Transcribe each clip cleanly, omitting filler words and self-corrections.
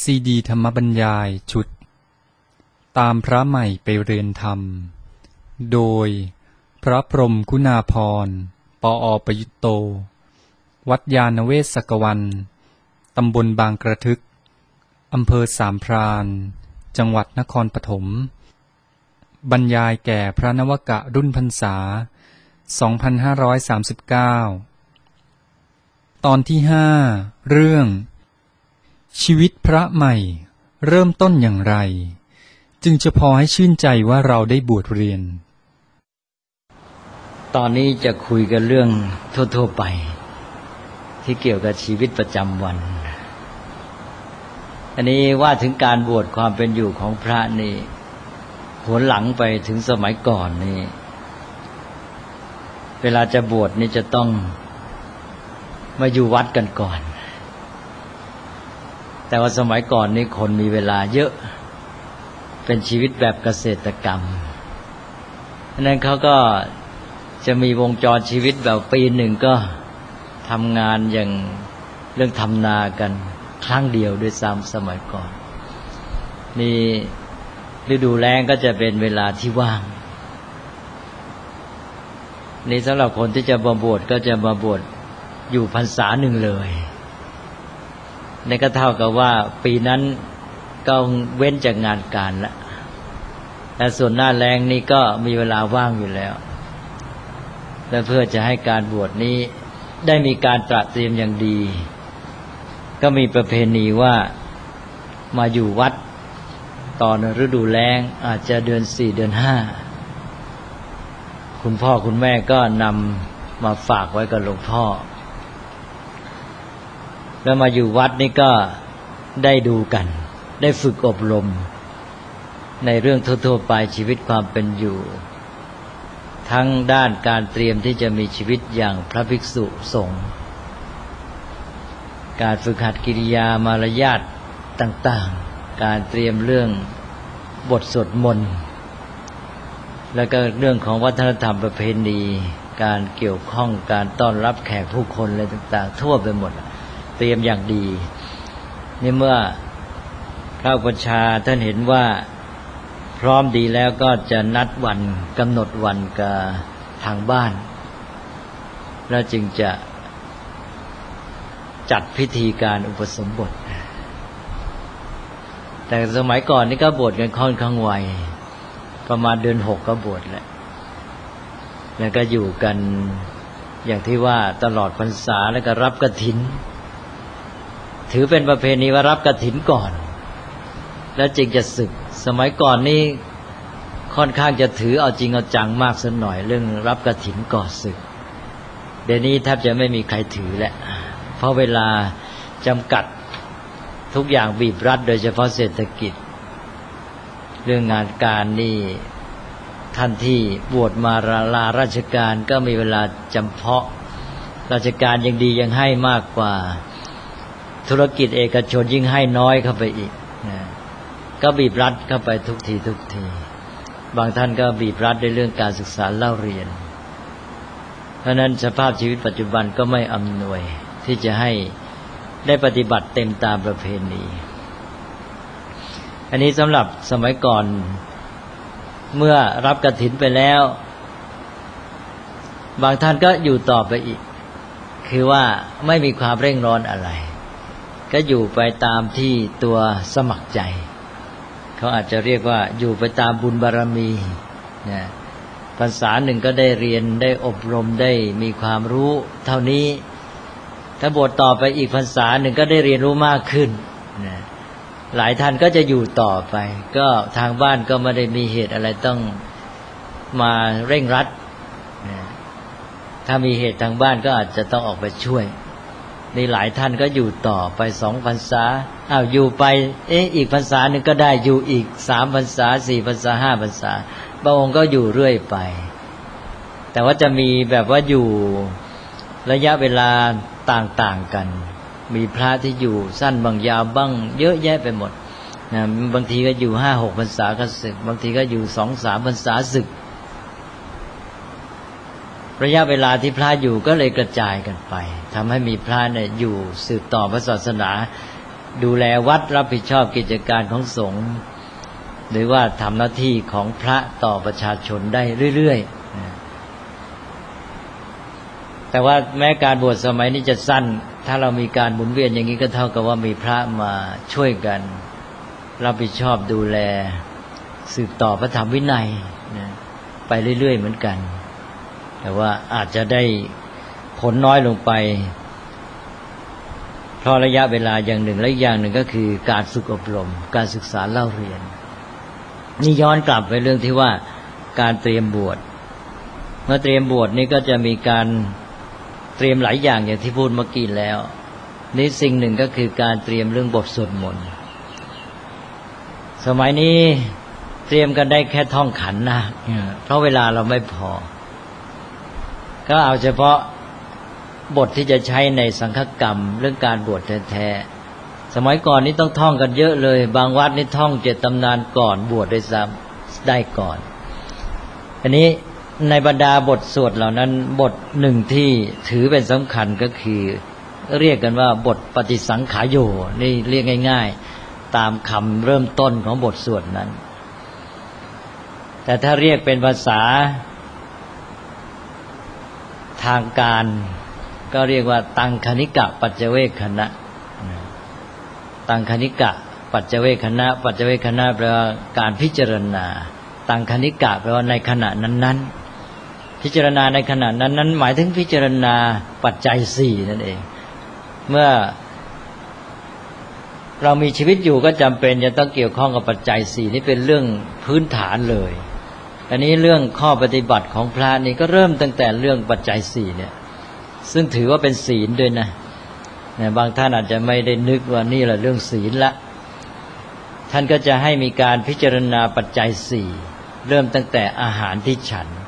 ซีดีธรรมบรรยายชุดตามพระใหม่ไปเรียนธรรมโดยพระพรหมคุณาภรณ์ ปอ.ประยุตโต วัดยานเวศกวัน ตำบลบางกระทึก อำเภอสามพราน จังหวัดนครปฐม บรรยายแก่พระนวกะรุ่นพรรษา 2539 ตอนที่ 5 เรื่องชีวิตพระใหม่เริ่มต้นอย่างไรจึงจะพอให้ชื่นใจว่าเราได้บวชเรียนตอนนี้จะคุยกันเรื่องทั่วๆไปที่เกี่ยวกับชีวิตประจำวันอันนี้ว่าถึงการบวชความเป็นอยู่ของพระนี่หวนหลังไปถึงสมัยก่อนนี่เวลาจะบวชนี่จะต้องมาอยู่วัดกันก่อนแต่ว่าสมัยก่อนนี่คนมีเวลาเยอะเป็นชีวิตแบบเกษตรกรรมฉะนั้นเขาก็จะมีวงจรชีวิตแบบปีหนึ่งก็ทำงานอย่างเรื่องทำนากันครั้งเดียวด้วยซ้ำสมัยก่อนนี่ฤดูแล้งก็จะเป็นเวลาที่ว่างนี่สำหรับคนที่จะมาบวชก็จะมาบวชอยู่พรรษาหนึ่งเลยนี่ก็เท่ากับว่าปีนั้นก็เว้นจากงานการแล้วแต่ส่วนหน้าแล้งนี่ก็มีเวลาว่างอยู่แล้วและเพื่อจะให้การบวชนี้ได้มีการตระเตรียมอย่างดีก็มีประเพณีว่ามาอยู่วัดตอนฤดูแล้งอาจจะเดือน4เดือน5คุณพ่อคุณแม่ก็นำมาฝากไว้กับหลวงพ่อแล้วมาอยู่วัดนี่ก็ได้ดูกันได้ฝึกอบรมในเรื่องทั่วๆไปชีวิตความเป็นอยู่ทั้งด้านการเตรียมที่จะมีชีวิตอย่างพระภิกษุสงฆ์การฝึกหัดกิริยามารยาทต่างๆการเตรียมเรื่องบทสวดมนต์แล้วก็เรื่องของวัฒนธรรมประเพณีการเกี่ยวข้องการต้อนรับแขกผู้คนอะไรต่างๆทั่วไปหมดเตรียมอย่างดีนี่เมื่อพระอุปัชฌาย์ท่านเห็นว่าพร้อมดีแล้วก็จะนัดวันกำหนดวันกับทางบ้านแล้วจึงจะจัดพิธีการอุปสมบทแต่สมัยก่อนนี่ก็บวชกันค่อนข้างไวประมาณเดือน6ก็บวชแล้วก็อยู่กันอย่างที่ว่าตลอดพรรษาแล้วก็รับกฐินถือเป็นประเพณีว่ารับกฐินก่อนแล้วจึงจะสึกสมัยก่อนนี่ค่อนข้างจะถือเอาจริงเอาจังมากสักหน่อยเรื่องรับกฐินก่อนสึกเดี๋ยวนี้แทบจะไม่มีใครถือแล้วเพราะเวลาจำกัดทุกอย่างบีบรัดโดยเฉพาะเศรษฐกิจเรื่องงานการนี่ท่านที่บวชมาลาราชการก็มีเวลาจำเพาะราชการยังดียังให้มากกว่าธุรกิจเอกชนยิ่งให้น้อยเข้าไปอีกก็บีบรัดเข้าไปทุกทีบางท่านก็บีบรัดในเรื่องการศึกษาเล่าเรียนเพราะนั้นสภาพชีวิตปัจจุบันก็ไม่อำนวยที่จะให้ได้ปฏิบัติเต็มตามประเพณีอันนี้สำหรับสมัยก่อนเมื่อรับกฐินไปแล้วบางท่านก็อยู่ต่อไปอีกคือว่าไม่มีความเร่งร้อนอะไรก็อยู่ไปตามที่ตัวสมัครใจเขาอาจจะเรียกว่าอยู่ไปตามบุญบารมีนะพรรษาหนึ่งก็ได้เรียนได้อบรมได้มีความรู้เท่านี้ถ้าบวชต่อไปอีกพรรษาหนึ่งก็ได้เรียนรู้มากขึ้นนะหลายท่านก็จะอยู่ต่อไปก็ทางบ้านก็ไม่ได้มีเหตุอะไรต้องมาเร่งรัดนะถ้ามีเหตุทางบ้านก็อาจจะต้องออกไปช่วยนี่หลายท่านก็อยู่ต่อไป2พรรษาอยู่ไปอีกพรรษาหนึ่งก็ได้อยู่อีก3พรรษา4พรรษา5พรรษาบางองค์ก็อยู่เรื่อยไปแต่ว่าจะมีแบบว่าอยู่ระยะเวลาต่างๆกันมีพระที่อยู่สั้นบางยาวบ้างเยอะแยะไปหมดนะบางทีก็อยู่ 5-6 พรรษาก็สึกบางทีก็อยู่ 2-3 พรรษาสึกระยะเวลาที่พระอยู่ก็เลยกระจายกันไปทำให้มีพระเนี่ยอยู่สืบต่อพระศาสนาดูแลวัดรับผิดชอบกิจการของสงฆ์หรือว่าทำหน้าที่ของพระต่อประชาชนได้เรื่อยๆแต่ว่าแม้การบวชสมัยนี้จะสั้นถ้าเรามีการหมุนเวียนอย่างนี้ก็เท่ากับว่ามีพระมาช่วยกันรับผิดชอบดูแลสืบต่อพระธรรมวินัยไปเรื่อยๆเหมือนกันแต่ว่าอาจจะได้ผลน้อยลงไปเพราะระยะเวลาอย่างหนึ่งและอีกอย่างหนึ่งก็คือการฝึกอบรมการศึกษาเล่าเรียนนี่ย้อนกลับไปเรื่องที่ว่าการเตรียมบวชเมื่อเตรียมบวชนี่ก็จะมีการเตรียมหลายอย่างอย่างที่พูดเมื่อกี้แล้วนี่สิ่งหนึ่งก็คือการเตรียมเรื่องบทสวดมนต์สมัยนี้เตรียมกันได้แค่ท่องขันธ์นะเพราะเวลาเราไม่พอก็เอาเฉพาะบทที่จะใช้ในสังฆกรรมเรื่องการบวชแท้ๆสมัยก่อนนี้ต้องท่องกันเยอะเลยบางวัดนี่ท่อง7 ตำนานก่อนบวชได้ซ้ำได้ก่อนอันนี้ในบรรดาบทสวดเหล่านั้นบทหนึ่งที่ถือเป็นสำคัญก็คือเรียกกันว่าบทปฏิสังขายโยนี่เรียกง่ายๆตามคำเริ่มต้นของบทสวดนั้นแต่ถ้าเรียกเป็นภาษาทางการก็เรียกว่าตังคณิกะปัจเจเวคขณะตังคณิกะปัจเจเวคขณะปัจเจเวคขณะแปลว่าการพิจารณาตังคณิกะแปลว่าในขณะนั้นๆพิจารณาในขณะนั้นๆหมายถึงพิจารณาปัจจัย4นั่นเองเมื่อเรามีชีวิตอยู่ก็จำเป็นจะต้องเกี่ยวข้องกับปัจจัย4นี่เป็นเรื่องพื้นฐานเลยอันนี้เรื่องข้อปฏิบัติของพระนี่ก็เริ่มตั้งแต่เรื่องปัจจัย4เนี่ยซึ่งถือว่าเป็นศีลด้วยนะบางท่านอาจจะไม่ได้นึกว่านี่แหละเรื่องศีลละท่านก็จะให้มีการพิจารณาปัจจัย4เริ่มตั้งแต่อาหารที่ฉัน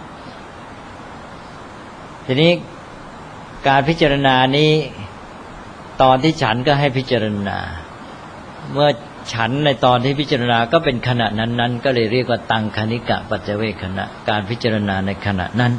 ทีนี้การพิจารณานี้ตอนที่ฉันก็ให้พิจารณาเมื่อฉันในตอนที่พิจารณาก็เป็นขณะนั้นๆก็เลยเรียกว่าตังคณิกะปัจเจเวคขณะการพิจารณาในขณะนั้น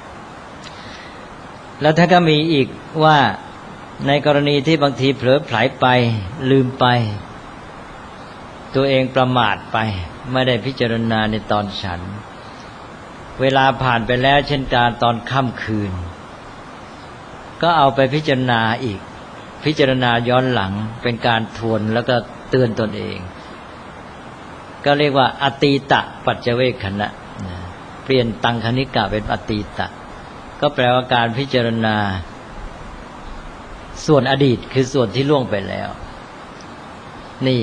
แล้วถ้าก็มีอีกว่าในกรณีที่บางทีเผลอไผลไปลืมไปตัวเองประมาทไปไม่ได้พิจารณาในตอนฉันเวลาผ่านไปแล้วเช่นการตอนค่ำคืนก็เอาไปพิจารณาอีกพิจารณาย้อนหลังเป็นการทวนแล้วก็เตือนตนเองก็เรียกว่าอตีตะปัจเจเวคขณะเปลี่ยนตังคณิกะเป็นอตีตะก็แปลว่าการพิจารณาส่วนอดีตคือส่วนที่ล่วงไปแล้วนี่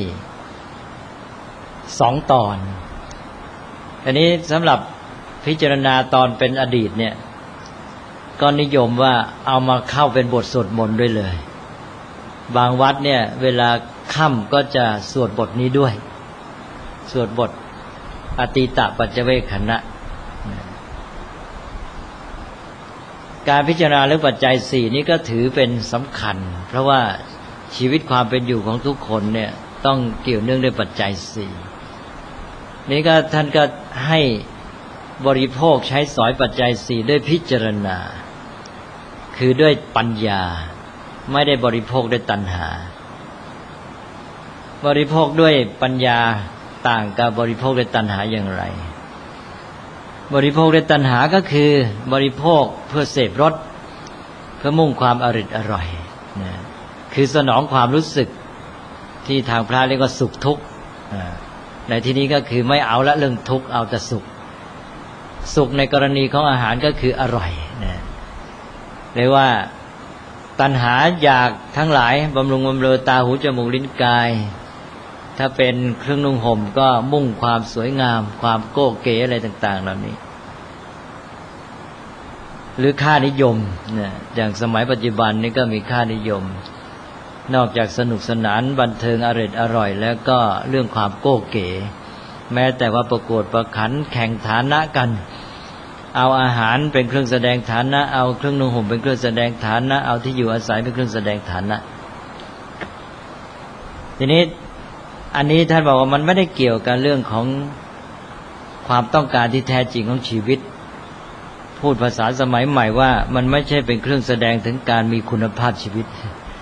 2 ตอนอันนี้สำหรับพิจารณาตอนเป็นอดีตเนี่ยก็นิยมว่าเอามาเข้าเป็นบทสวดมนต์ด้วยเลยบางวัดเนี่ยเวลาค่ำก็จะสวดบทนี้ด้วยสวดบทอตีตะปัจเจเวคขณะการพิจารณาเรื่องปัจจัย4นี้ก็ถือเป็นสำคัญเพราะว่าชีวิตความเป็นอยู่ของทุกคนเนี่ยต้องเกี่ยวเนื่องด้วยปัจจัย4นี้ก็ท่านก็ให้บริโภคใช้สอยปัจจัย4ด้วยพิจารณาคือด้วยปัญญาไม่ได้บริโภคด้วยตัณหาบริโภคด้วยปัญญาต่างกับบริโภคด้วยตัณหาอย่างไรบริโภคด้วยตัณหาก็คือบริโภคเพื่อเสพรสเพื่อมุ่งความอร่อยคือสนองความรู้สึกที่ทางพระเรียกว่าสุขทุกข์ในที่นี้ก็คือไม่เอาละเรื่องทุกข์เอาแต่สุขในกรณีของอาหารก็คืออร่อยเรียกว่าตัณหาอยากทั้งหลายบำรุงบำเรอตาหูจมูกลิ้นกายถ้าเป็นเครื่องนุ่งห่มก็มุ่งความสวยงามความโก้เก๋อะไรต่างๆเหล่านี้หรือค่านิยมเนี่ยอย่างสมัยปัจจุบันนี้ก็มีค่านิยมนอกจากสนุกสนานบันเทิงอร่อยแล้วก็เรื่องความโก้เก๋แม้แต่ว่าประกวดประขันแข่งฐานะกันเอาอาหารเป็นเครื่องแสดงฐานะเอาเครื่องนุ่งห่มเป็นเครื่องแสดงฐานะเอาที่อยู่อาศัยเป็นเครื่องแสดงฐานะทีนี้อันนี้ท่านบอกว่ามันไม่ได้เกี่ยวกับเรื่องของความต้องการที่แท้จริงของชีวิตพูดภาษาสมัยใหม่ว่ามันไม่ใช่เป็นเครื่องแสดงถึงการมีคุณภาพชีวิต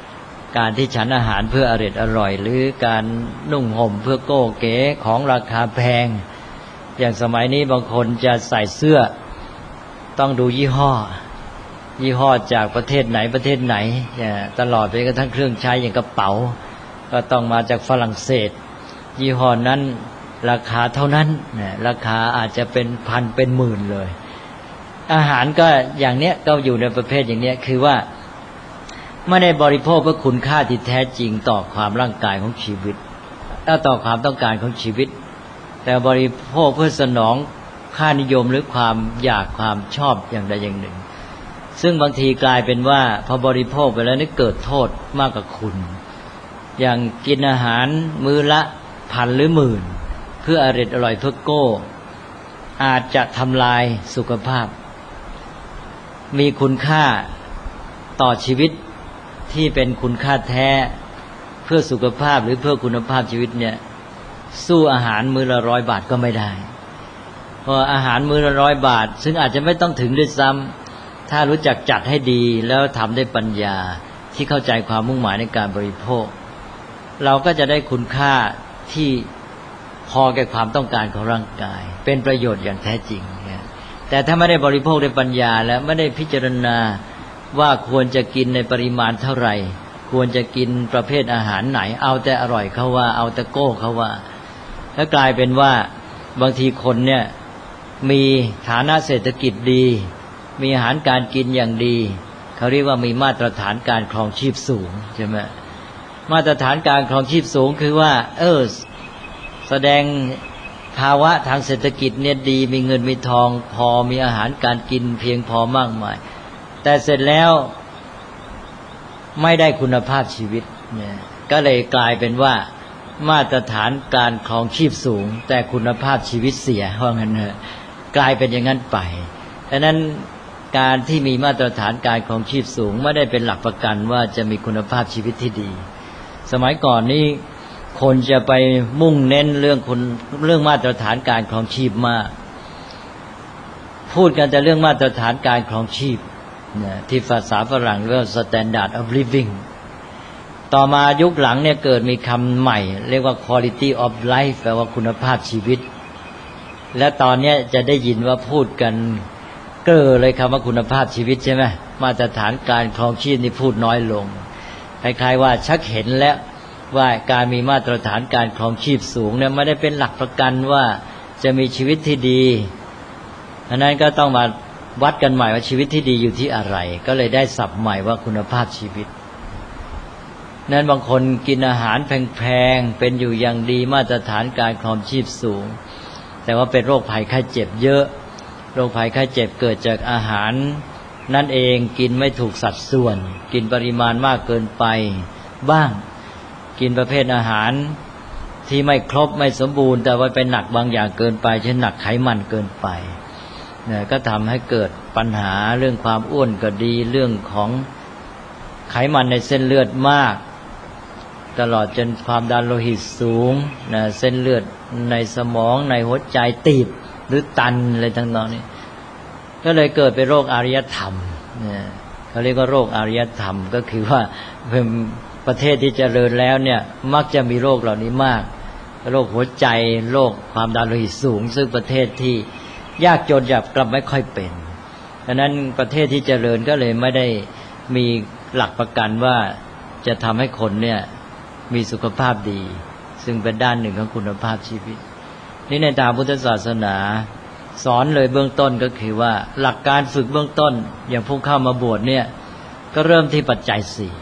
การที่ฉันอาหารเพื่ออร่อยหรือการนุ่งห่มเพื่อโก้เก๋ของราคาแพงอย่างสมัยนี้บางคนจะใส่เสื้อต้องดูยี่ห้อจากประเทศไหนตลอดไปกระทั่งเครื่องใช้อย่างกระเป๋าก็ต้องมาจากฝรั่งเศสยี่ห้อนั้นราคาเท่านั้นราคาอาจจะเป็นพันเป็นหมื่นเลยอาหารก็อย่างเนี้ยก็อยู่ในประเภทอย่างเนี้ยคือว่าไม่ได้บริโภคเพื่อคุณค่าที่แท้จริงต่อความร่างกายของชีวิตและต่อความต้องการของชีวิตแต่บริโภคเพื่อสนองค่านิยมหรือความอยากความชอบอย่างใดอย่างหนึ่งซึ่งบางทีกลายเป็นว่าพอบริโภคไปแล้วนี่เกิดโทษมากกว่าคุณอย่างกินอาหารมื้อละพันหรือหมื่นเพื่ออร่อยเพื่อโก้อาจจะทำลายสุขภาพมีคุณค่าต่อชีวิตที่เป็นคุณค่าแท้เพื่อสุขภาพหรือเพื่อคุณภาพชีวิตเนี่ยสู้อาหารมื้อละ100 บาทก็ไม่ได้เพราะอาหารมื้อละ100 บาทซึ่งอาจจะไม่ต้องถึงด้วยซ้ำถ้ารู้จักจัดให้ดีแล้วทำด้วยปัญญาที่เข้าใจความมุ่งหมายในการบริโภคเราก็จะได้คุณค่าที่พอแก่ความต้องการของร่างกายเป็นประโยชน์อย่างแท้จริงแต่ถ้าไม่ได้บริโภคด้วยปัญญาแล้วไม่ได้พิจารณาว่าควรจะกินในปริมาณเท่าไหร่ควรจะกินประเภทอาหารไหนเอาแต่อร่อยเขาว่าเอาแต่โก้เขาว่าแล้วกลายเป็นว่าบางทีคนเนี่ยมีฐานะเศรษฐกิจดีมีอาหารการกินอย่างดีเขาเรียกว่ามีมาตรฐานการครองชีพสูงใช่ไหมมาตรฐานการครองชีพสูงคือว่าแสดงภาวะทางเศรษฐกิจเนี่ยดีมีเงินมีทองพอมีอาหารการกินเพียงพอมากมายแต่เสร็จแล้วไม่ได้คุณภาพชีวิตเนี่ยก็เลยกลายเป็นว่ามาตรฐานการครองชีพสูงแต่คุณภาพชีวิตเสียว่างั้นเถอะกลายเป็นอย่างนั้นไปดังนั้นการที่มีมาตรฐานการครองชีพสูงไม่ได้เป็นหลักประกันว่าจะมีคุณภาพชีวิตที่ดีสมัยก่อนนี้คนจะไปมุ่งเน้นเรื่องมาตรฐานการครองชีพมากพูดกันแต่เรื่องมาตรฐานการครองชีพที่ภาษาฝรั่งเรียกว่า standard of living ต่อมายุคหลังเนี่ยเกิดมีคำใหม่เรียกว่า quality of life แปลว่าคุณภาพชีวิตและตอนนี้จะได้ยินว่าพูดกันเลยคำว่าคุณภาพชีวิตใช่ไหมมาตรฐานการครองชีพนี่พูดน้อยลงคล้ายๆว่าชักเห็นแล้วว่าการมีมาตรฐานการครองชีพสูงเนี่ยไม่ได้เป็นหลักประกันว่าจะมีชีวิตที่ดีฉะนั้นก็ต้องมาวัดกันใหม่ว่าชีวิตที่ดีอยู่ที่อะไรก็เลยได้ศัพท์ใหม่ว่าคุณภาพชีวิตนั้นบางคนกินอาหารแพงๆเป็นอยู่อย่างดีมาตรฐานการครองชีพสูงแต่ว่าเป็นโรคภัยไข้เจ็บเยอะโรคภัยไข้เจ็บเกิดจากอาหารนั่นเองกินไม่ถูกสัดส่วนกินปริมาณมากเกินไปบ้างกินประเภทอาหารที่ไม่ครบไม่สมบูรณ์แต่ว่าไปหนักบางอย่างเกินไปเช่นหนักไขมันเกินไปเนี่ยก็ทำให้เกิดปัญหาเรื่องความอ้วนก็ดีเรื่องของไขมันในเส้นเลือดมากตลอดจนความดันโลหิตสูงนะเส้นเลือดในสมองในหัวใจตีบหรือตันอะไรทั้งนั้นนี่ก็เลยเกิดเป็นโรคอารยธรรมเนี่ยเขาเรียกว่าโรคอารยธรรมก็คือว่าเป็นประเทศที่เจริญแล้วเนี่ยมักจะมีโรคเหล่านี้มากโรคหัวใจโรคความดันโลหิตสูงซึ่งประเทศที่ยากจนหยาบกลับไม่ค่อยเป็นดังนั้นประเทศที่เจริญก็เลยไม่ได้มีหลักประกันว่าจะทำให้คนเนี่ยมีสุขภาพดีซึ่งเป็นด้านหนึ่งของคุณภาพชีวิตนี่ในทางพุทธศาสนาสอนเลยเบื้องต้นก็คือว่าหลักการฝึกเบื้องต้นอย่างผู้เข้ามาบวชเนี่ยก็เริ่มที่ปัจจัย4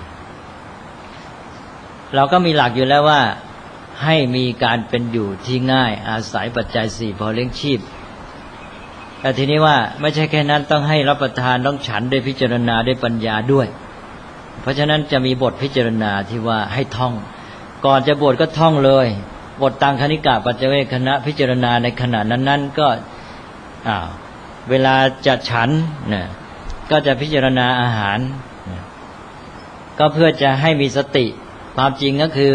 เราก็มีหลักอยู่แล้วว่าให้มีการเป็นอยู่ที่ง่ายอาศัยปัจจัย4พอเลี้ยงชีพแต่ทีนี้ว่าไม่ใช่แค่นั้นต้องให้รับประทานต้องฉันด้วยพิจารณาด้วยปัญญาด้วยเพราะฉะนั้นจะมีบทพิจารณาที่ว่าให้ท่องก่อนจะบวชก็ท่องเลยบทตังคณิกะปัจจเวคคณะพิจารณาในขณะนั้นๆก็เวลาจะฉันเนี่ยก็จะพิจารณาอาหารก็เพื่อจะให้มีสติความจริงก็คือ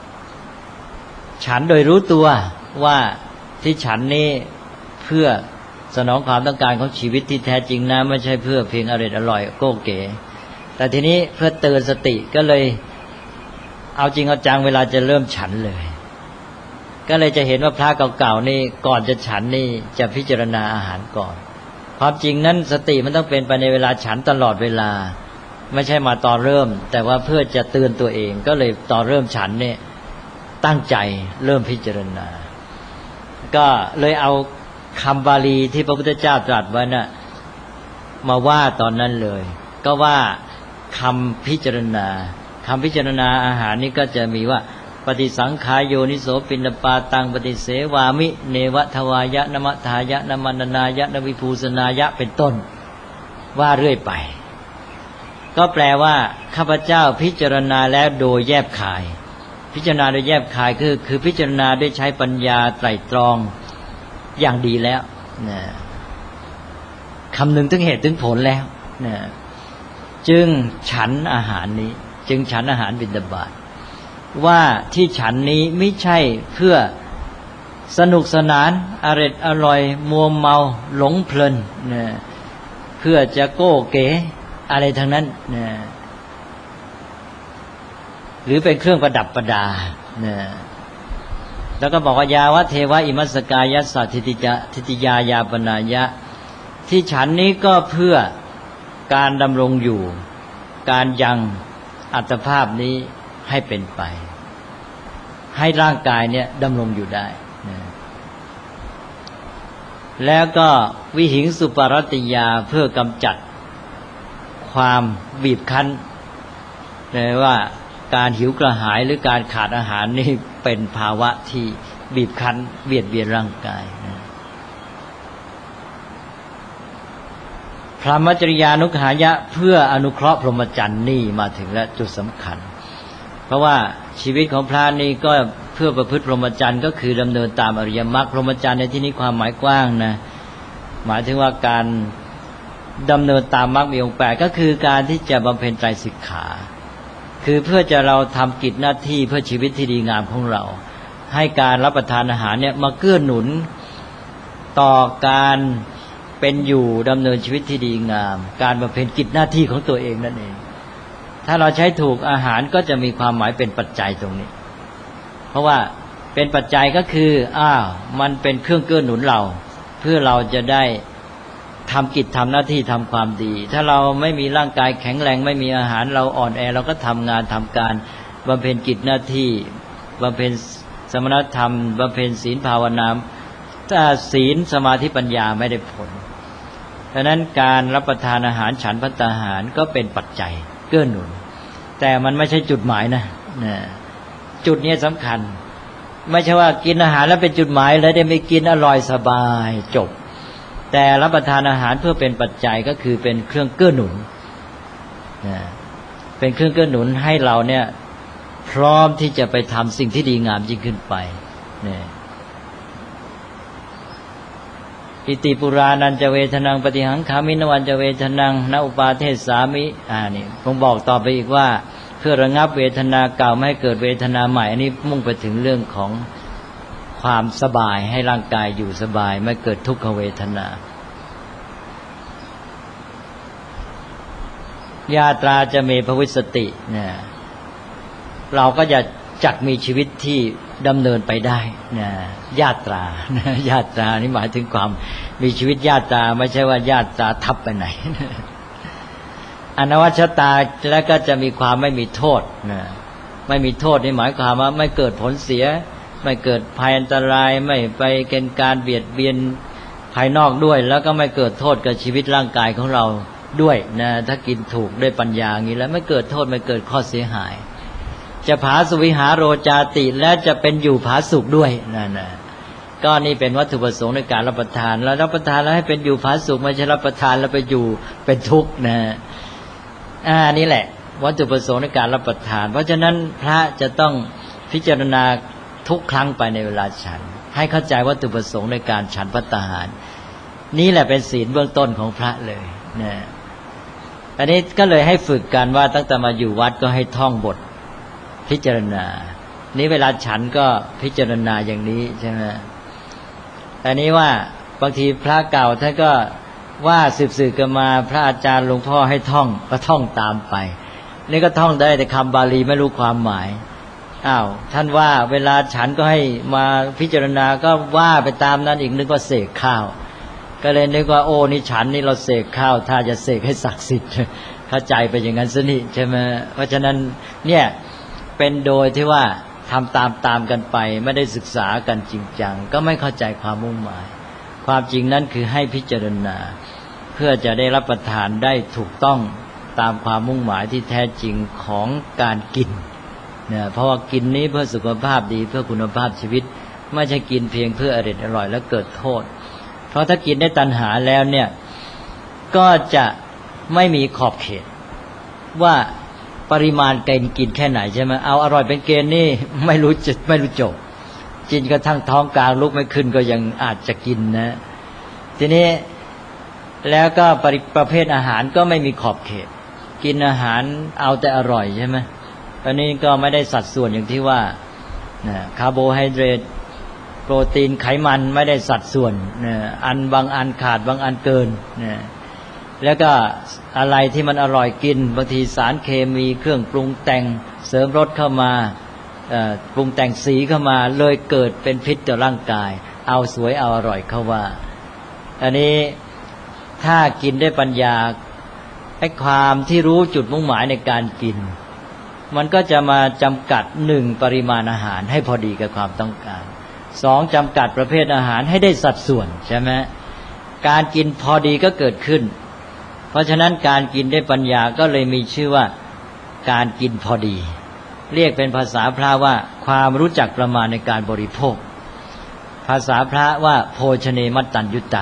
ฉันโดยรู้ตัวว่าที่ฉันนี้เพื่อสนองความต้องการของชีวิตที่แท้จริงนะไม่ใช่เพื่อเพียงอร่อยโก้เก๋แต่ทีนี้เพื่อเตือนสติก็เลยเอาจริงเอาจังเวลาจะเริ่มฉันเลยก็เลยจะเห็นว่าพระเก่าๆนี่ก่อนจะฉันนี่จะพิจารณาอาหารก่อนความจริงนั้นสติมันต้องเป็นไปในเวลาฉันตลอดเวลาไม่ใช่มาตอนเริ่มแต่ว่าเพื่อจะเตือนตัวเองก็เลยตอนเริ่มฉันเนี่ยตั้งใจเริ่มพิจารณาก็เลยเอาคำบาลีที่พระพุทธเจ้าตรัสไว้น่ะมาว่าตอนนั้นเลยก็ว่าคำพิจารณาอาหารนี้ก็จะมีว่าปฏิสังขายโยนิโสปิณปาตังปฏิเสวามิเนวทวายะนมัฏฐายะนมันนายะนวิภูสนายะเป็นต้นว่าเรื่อยไปก็แปลว่าข้าพเจ้าพิจารณาแล้วโดยแยบคายพิจารณาโดยแยบคายคือพิจารณาด้วยใช้ปัญญาไตร่ตรองอย่างดีแล้วนะคำนึงถึงเหตุถึงผลแล้วนะจึงฉันอาหารนี้จึงฉันอาหารบิณฑบาตว่าที่ฉันนี้ไม่ใช่เพื่อสนุกสนานอร่อยมัวเมาหลงเพลินนะเพื่อจะโก้เก๋อะไรทั้งนั้นนะหรือเป็นเครื่องประดับประดานะแล้วก็บอกว่ายาวะเทวะอิมัสกายะสัทธิติยายาปนายะที่ฉันนี้ก็เพื่อการดำรงอยู่การยังอัตภาพนี้ให้เป็นไปให้ร่างกายเนี่ยดำรงอยู่ได้นะแล้วก็วิหิงสุปารติยาเพื่อกำจัดความบีบคั้นเลยว่าการหิวกระหายหรือการขาดอาหารนี่เป็นภาวะที่บีบคั้นเบียดเบียนร่างกายนะพรหมจริยานุขายะเพื่ออนุเคราะห์พรหมจรรย์นี่มาถึงแล้วจุดสำคัญเพราะว่าชีวิตของพระนี่ก็เพื่อประพฤติพรหมจรรย์ก็คือดำเนินตามอริยมรรคพรหมจรรย์ในที่นี้ความหมายกว้างนะหมายถึงว่าการดำเนินตามมรรคมีองค์8ก็คือการที่จะบำเพ็ญไตรสิกขาคือเพื่อจะเราทำกิจหน้าที่เพื่อชีวิตที่ดีงามของเราให้การรับประทานอาหารเนี่ยมาเกื้อหนุนต่อการเป็นอยู่ดำเนินชีวิตที่ดีงามการบำเพ็ญกิจหน้าที่ของตัวเองนั่นเองถ้าเราใช้ถูกอาหารก็จะมีความหมายเป็นปัจจัยตรงนี้เพราะว่าเป็นปัจจัยก็คือมันเป็นเครื่องเกื้อหนุนเราเพื่อเราจะได้ทำกิจทำหน้าที่ทำความดีถ้าเราไม่มีร่างกายแข็งแรงไม่มีอาหารเราอ่อนแอเราก็ทำงานทำการบำเพ็ญกิจหน้าที่บำเพ็ญสมณธรรมบำเพ็ญศีลภาวนาถ้าศีลสมาธิปัญญาไม่ได้ผลดังนั้นการรับประทานอาหารฉันภัตตาหารก็เป็นปัจจัยเกื้อหนุนแต่มันไม่ใช่จุดหมายนะจุดนี้สำคัญไม่ใช่ว่ากินอาหารแล้วเป็นจุดหมายแล้วได้ไม่กินอร่อยสบายจบแต่รับประทานอาหารเพื่อเป็นปัจจัยก็คือเป็นเครื่องเกื้อหนุนเป็นเครื่องเกื้อหนุนให้เราเนี่ยพร้อมที่จะไปทำสิ่งที่ดีงามยิ่งขึ้นไปอิติปุรานันจะเวทนังปฏิหังขามินวันจะเวทนังนอุปาเทสามินี่ผมบอกต่อไปอีกว่าเพื่อระงับเวทนาเก่าไม่ให้เกิดเวทนาใหม่อันนี้มุ่งไปถึงเรื่องของความสบายให้ร่างกายอยู่สบายไม่เกิดทุกขเวทนาญาตราจะมีภวิสติเนี่ยเราก็จะจักมีชีวิตที่ดำเนินไปได้นะญาตราญาตรานี่หมายถึงความมีชีวิตญาตราไม่ใช่ว่าญาตราทับไปไหนอนวัชตาแล้วก็จะมีความไม่มีโทษนะไม่มีโทษนี่หมายความว่าไม่เกิดผลเสียไม่เกิดภัยอันตรายไม่ไปเกิดการเบียดเบียนภายนอกด้วยแล้วก็ไม่เกิดโทษกับชีวิตร่างกายของเราด้วยนะถ้ากินถูกด้วยปัญญาอย่างนี้แล้วไม่เกิดโทษไม่เกิดข้อเสียหายจะผาสุวิหารโรจาติและจะเป็นอยู่ผาสุขด้วยนั่นนะก็นี่เป็นวัตถุประสงค์ในการรับประทานแล้วรับประทานแล้วให้เป็นอยู่ผาสุขไม่ใช่รับประทานแล้วไปอยู่เป็นทุกข์นะนี่แหละวัตถุประสงค์ในการรับประทานเพราะฉะนั้นพระจะต้องพิจารณาทุกครั้งไปในเวลาฉันให้เข้าใจวัตถุประสงค์ในการฉันภัตตาหารนี่แหละเป็นศีลเบื้องต้นของพระเลยนะอันนี้ก็เลยให้ฝึกกันว่าตั้งแต่มาอยู่วัดก็ให้ท่องบทพิจารณานี้เวลาฉันก็พิจารณาอย่างนี้ใช่ไหมอันนี้ว่าบางทีพระเก่าท่านก็ว่าสืบกันมาพระอาจารย์หลวงพ่อให้ท่องก็ท่องตามไปนี่ก็ท่องได้แต่คำบาลีไม่รู้ความหมายท่านว่าเวลาฉันก็ให้มาพิจารณาก็ว่าไปตามนั้นอีกนึกว่าเสกข้าวก็เลยนึกว่าโอ้นี่ฉันนี่เราเสกข้าวถ้าจะเสกให้ศักดิ์สิทธิ์เข้าใจไปอย่างนั้นซะนี่ใช่ไหมเพราะฉะนั้นเนี่ยเป็นโดยที่ว่าทำตามกันไปไม่ได้ศึกษากันจริงจังก็ไม่เข้าใจความมุ่งหมายความจริงนั้นคือให้พิจารณาเพื่อจะได้รับประทานได้ถูกต้องตามความมุ่งหมายที่แท้จริงของการกินเนี่ยเพราะว่ากินนี้เพื่อสุขภาพดีเพื่อคุณภาพชีวิตไม่ใช่กินเพียงเพื่ออร่อยแล้วเกิดโทษเพราะถ้ากินได้ตัณหาแล้วเนี่ยก็จะไม่มีขอบเขตว่าปริมาณกินแค่ไหนใช่ไหมเอาอร่อยเป็นเกณฑ์นี่ไม่รู้จบกินกระทั่งท้องกลางลุกไม่ขึ้นก็ยังอาจจะกินนะทีนี้แล้วก็ประเภทอาหารก็ไม่มีขอบเขตกินอาหารเอาแต่อร่อยใช่ไหมอันนี้ก็ไม่ได้สัดส่วนอย่างที่ว่าคาร์โบไฮเดรตโปรตีนไขมันไม่ได้สัดส่วนอันบางอันขาดบางอันเกินแล้วก็อะไรที่มันอร่อยกินบางทีสารเคมีเครื่องปรุงแต่งเสริมรสเข้ามาปรุงแต่งสีเข้ามาเลยเกิดเป็นพิษต่อร่างกายเอาสวยเอาอร่อยเข้าว่าอันนี้ถ้ากินได้ปัญญาไอ้ความที่รู้จุดมุ่งหมายในการกินมันก็จะมาจำกัด1ปริมาณอาหารให้พอดีกับความต้องการ2จำกัดประเภทอาหารให้ได้สัดส่วนใช่ไหมการกินพอดีก็เกิดขึ้นเพราะฉะนั้นการกินได้ปัญญาก็เลยมีชื่อว่าการกินพอดีเรียกเป็นภาษาพระว่าความรู้จักประมาณในการบริโภคภาษาพระว่าโภชเนมัตตัญญุตา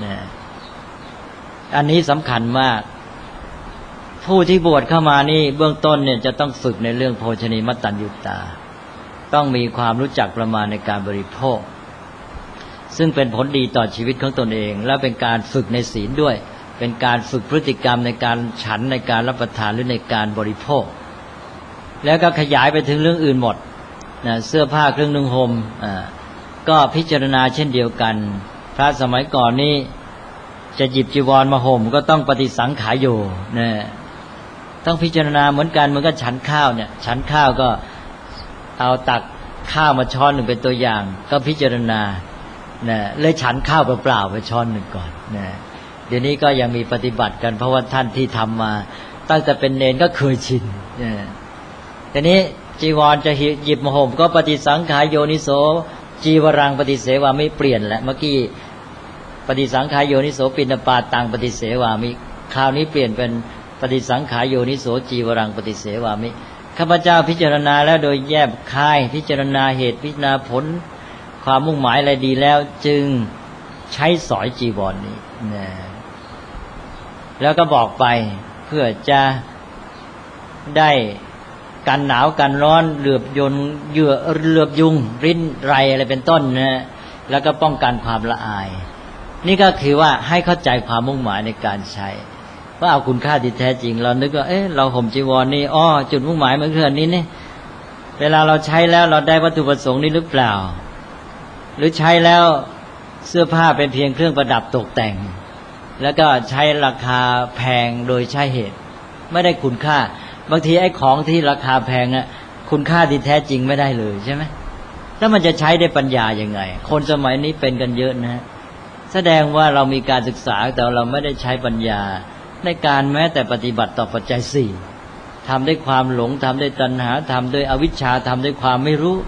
อันนี้สำคัญมากผู้ที่บวชเข้ามานี่เบื้องต้นเนี่ยจะต้องฝึกในเรื่องโภชเนมัตตัญญุตาต้องมีความรู้จักประมาณในการบริโภคซึ่งเป็นผลดีต่อชีวิตของตนเองและเป็นการฝึกในศีลด้วยเป็นการฝึกพฤติกรรมในการฉันในการรับประทานหรือในการบริโภคแล้วก็ขยายไปถึงเรื่องอื่นหมดเสื้อผ้าเครื่องนุ่งห่มก็พิจารณาเช่นเดียวกันพระสมัยก่อนนี้จะหยิบจีวรมาห่มก็ต้องปฏิสังขายโยต้องพิจารณาเหมือนกันก็ฉันข้าวเนี่ยฉันข้าวก็เอาตักข้าวมาช้อนหนึ่งเป็นตัวอย่างก็พิจารณาเลยฉันข้าวเปล่าๆไปช้อนหนึ่งก่อนเดี๋ยวนี้ก็ยังมีปฏิบัติกันเพราะว่าท่านที่ทำมาตั้งแต่เป็นเณรก็เคยชินทีนี้จีวรจะหยิบมาห่มก็ปฏิสังขายโยนิโสจีวรังปฏิเสวามิเปลี่ยนแหละเมื่อกี้ปฏิสังขายโยนิโสปิณปาตังปฏิเสวามิคราวนี้เปลี่ยนเป็นปฏิสังขายโยนิโสจีวรังปฏิเสวามิข้าพเจ้าพิจารณาแล้วโดยแยบคายพิจารณาเหตุพิจารณาผลความมุ่งหมายอะไรดีแล้วจึงใช้สอยจีวร นี้แล้วก็บอกไปเพื่อจะได้กันหนาวกันร้อนเหลือบเหลือบยุงริ้นไรอะไรเป็นต้นแล้วก็ป้องกันความละอายนี่ก็คือว่าให้เข้าใจความมุ่งหมายในการใช้ว่าเอาคุณค่าที่แท้จริงเรานึกว่าเราห่มจีวรนี่จุดมุ่งหมายมันคืออันนี้นี่เวลาเราใช้แล้วเราได้วัตถุประสงค์นี้หรือเปล่าหรือใช้แล้วเสื้อผ้าเป็นเพียงเครื่องประดับตกแต่งแล้วก็ใช้ราคาแพงโดยใช่เหตุไม่ได้คุณค่าบางทีไอ้ของที่ราคาแพงคุณค่าที่แท้จริงไม่ได้เลยใช่ไหมแล้วมันจะใช้ได้ปัญญายังไงคนสมัยนี้เป็นกันเยอะนะแสดงว่าเรามีการศึกษาแต่เราไม่ได้ใช้ปัญญาในการแม้แต่ปฏิบัติต่อปัจจัยสี่ทำด้วยความหลงทำด้วยตัณหาทำด้วยอวิชชาทำด้วยความไม่รู้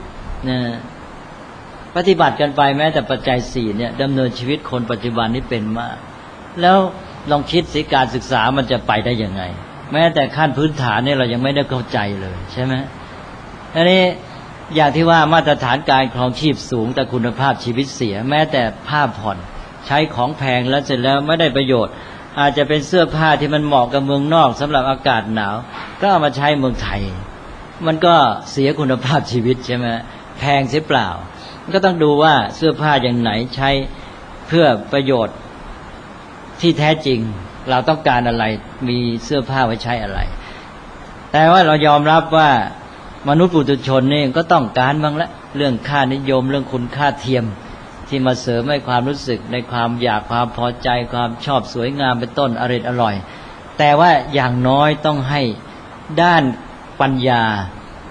ปฏิบัติกันไปแม้แต่ปัจจัยสี่เนี่ยดำเนินชีวิตคนปัจจุบันนี้เป็นมากแล้วลองคิดสิการศึกษามันจะไปได้ยังไงแม้แต่ขั้นพื้นฐานเนี่ยเรายังไม่ได้เข้าใจเลยใช่ไหมอันนี้อย่างที่ว่ามาตรฐานการครองชีพสูงแต่คุณภาพชีวิตเสียแม้แต่ผ้าผ่อนใช้ของแพงแล้วเสร็จแล้วไม่ได้ประโยชน์อาจจะเป็นเสื้อผ้าที่มันเหมาะกับเมืองนอกสำหรับอากาศหนาวก็เอามาใช้เมืองไทยมันก็เสียคุณภาพชีวิตใช่ไหมแพงเสียเปล่าก็ต้องดูว่าเสื้อผ้าอย่างไหนใช้เพื่อประโยชน์ที่แท้จริงเราต้องการอะไรมีเสื้อผ้าไว้ใช้อะไรแต่ว่าเรายอมรับว่ามนุษย์ปุถุชนนี่ก็ต้องการบ้างละเรื่องค่านิยมเรื่องคุณค่าเทียมที่มาเสริมให้ความรู้สึกในความอยากความพอใจความชอบสวยงามเป็นต้นอร่อยแต่ว่าอย่างน้อยต้องให้ด้านปัญญา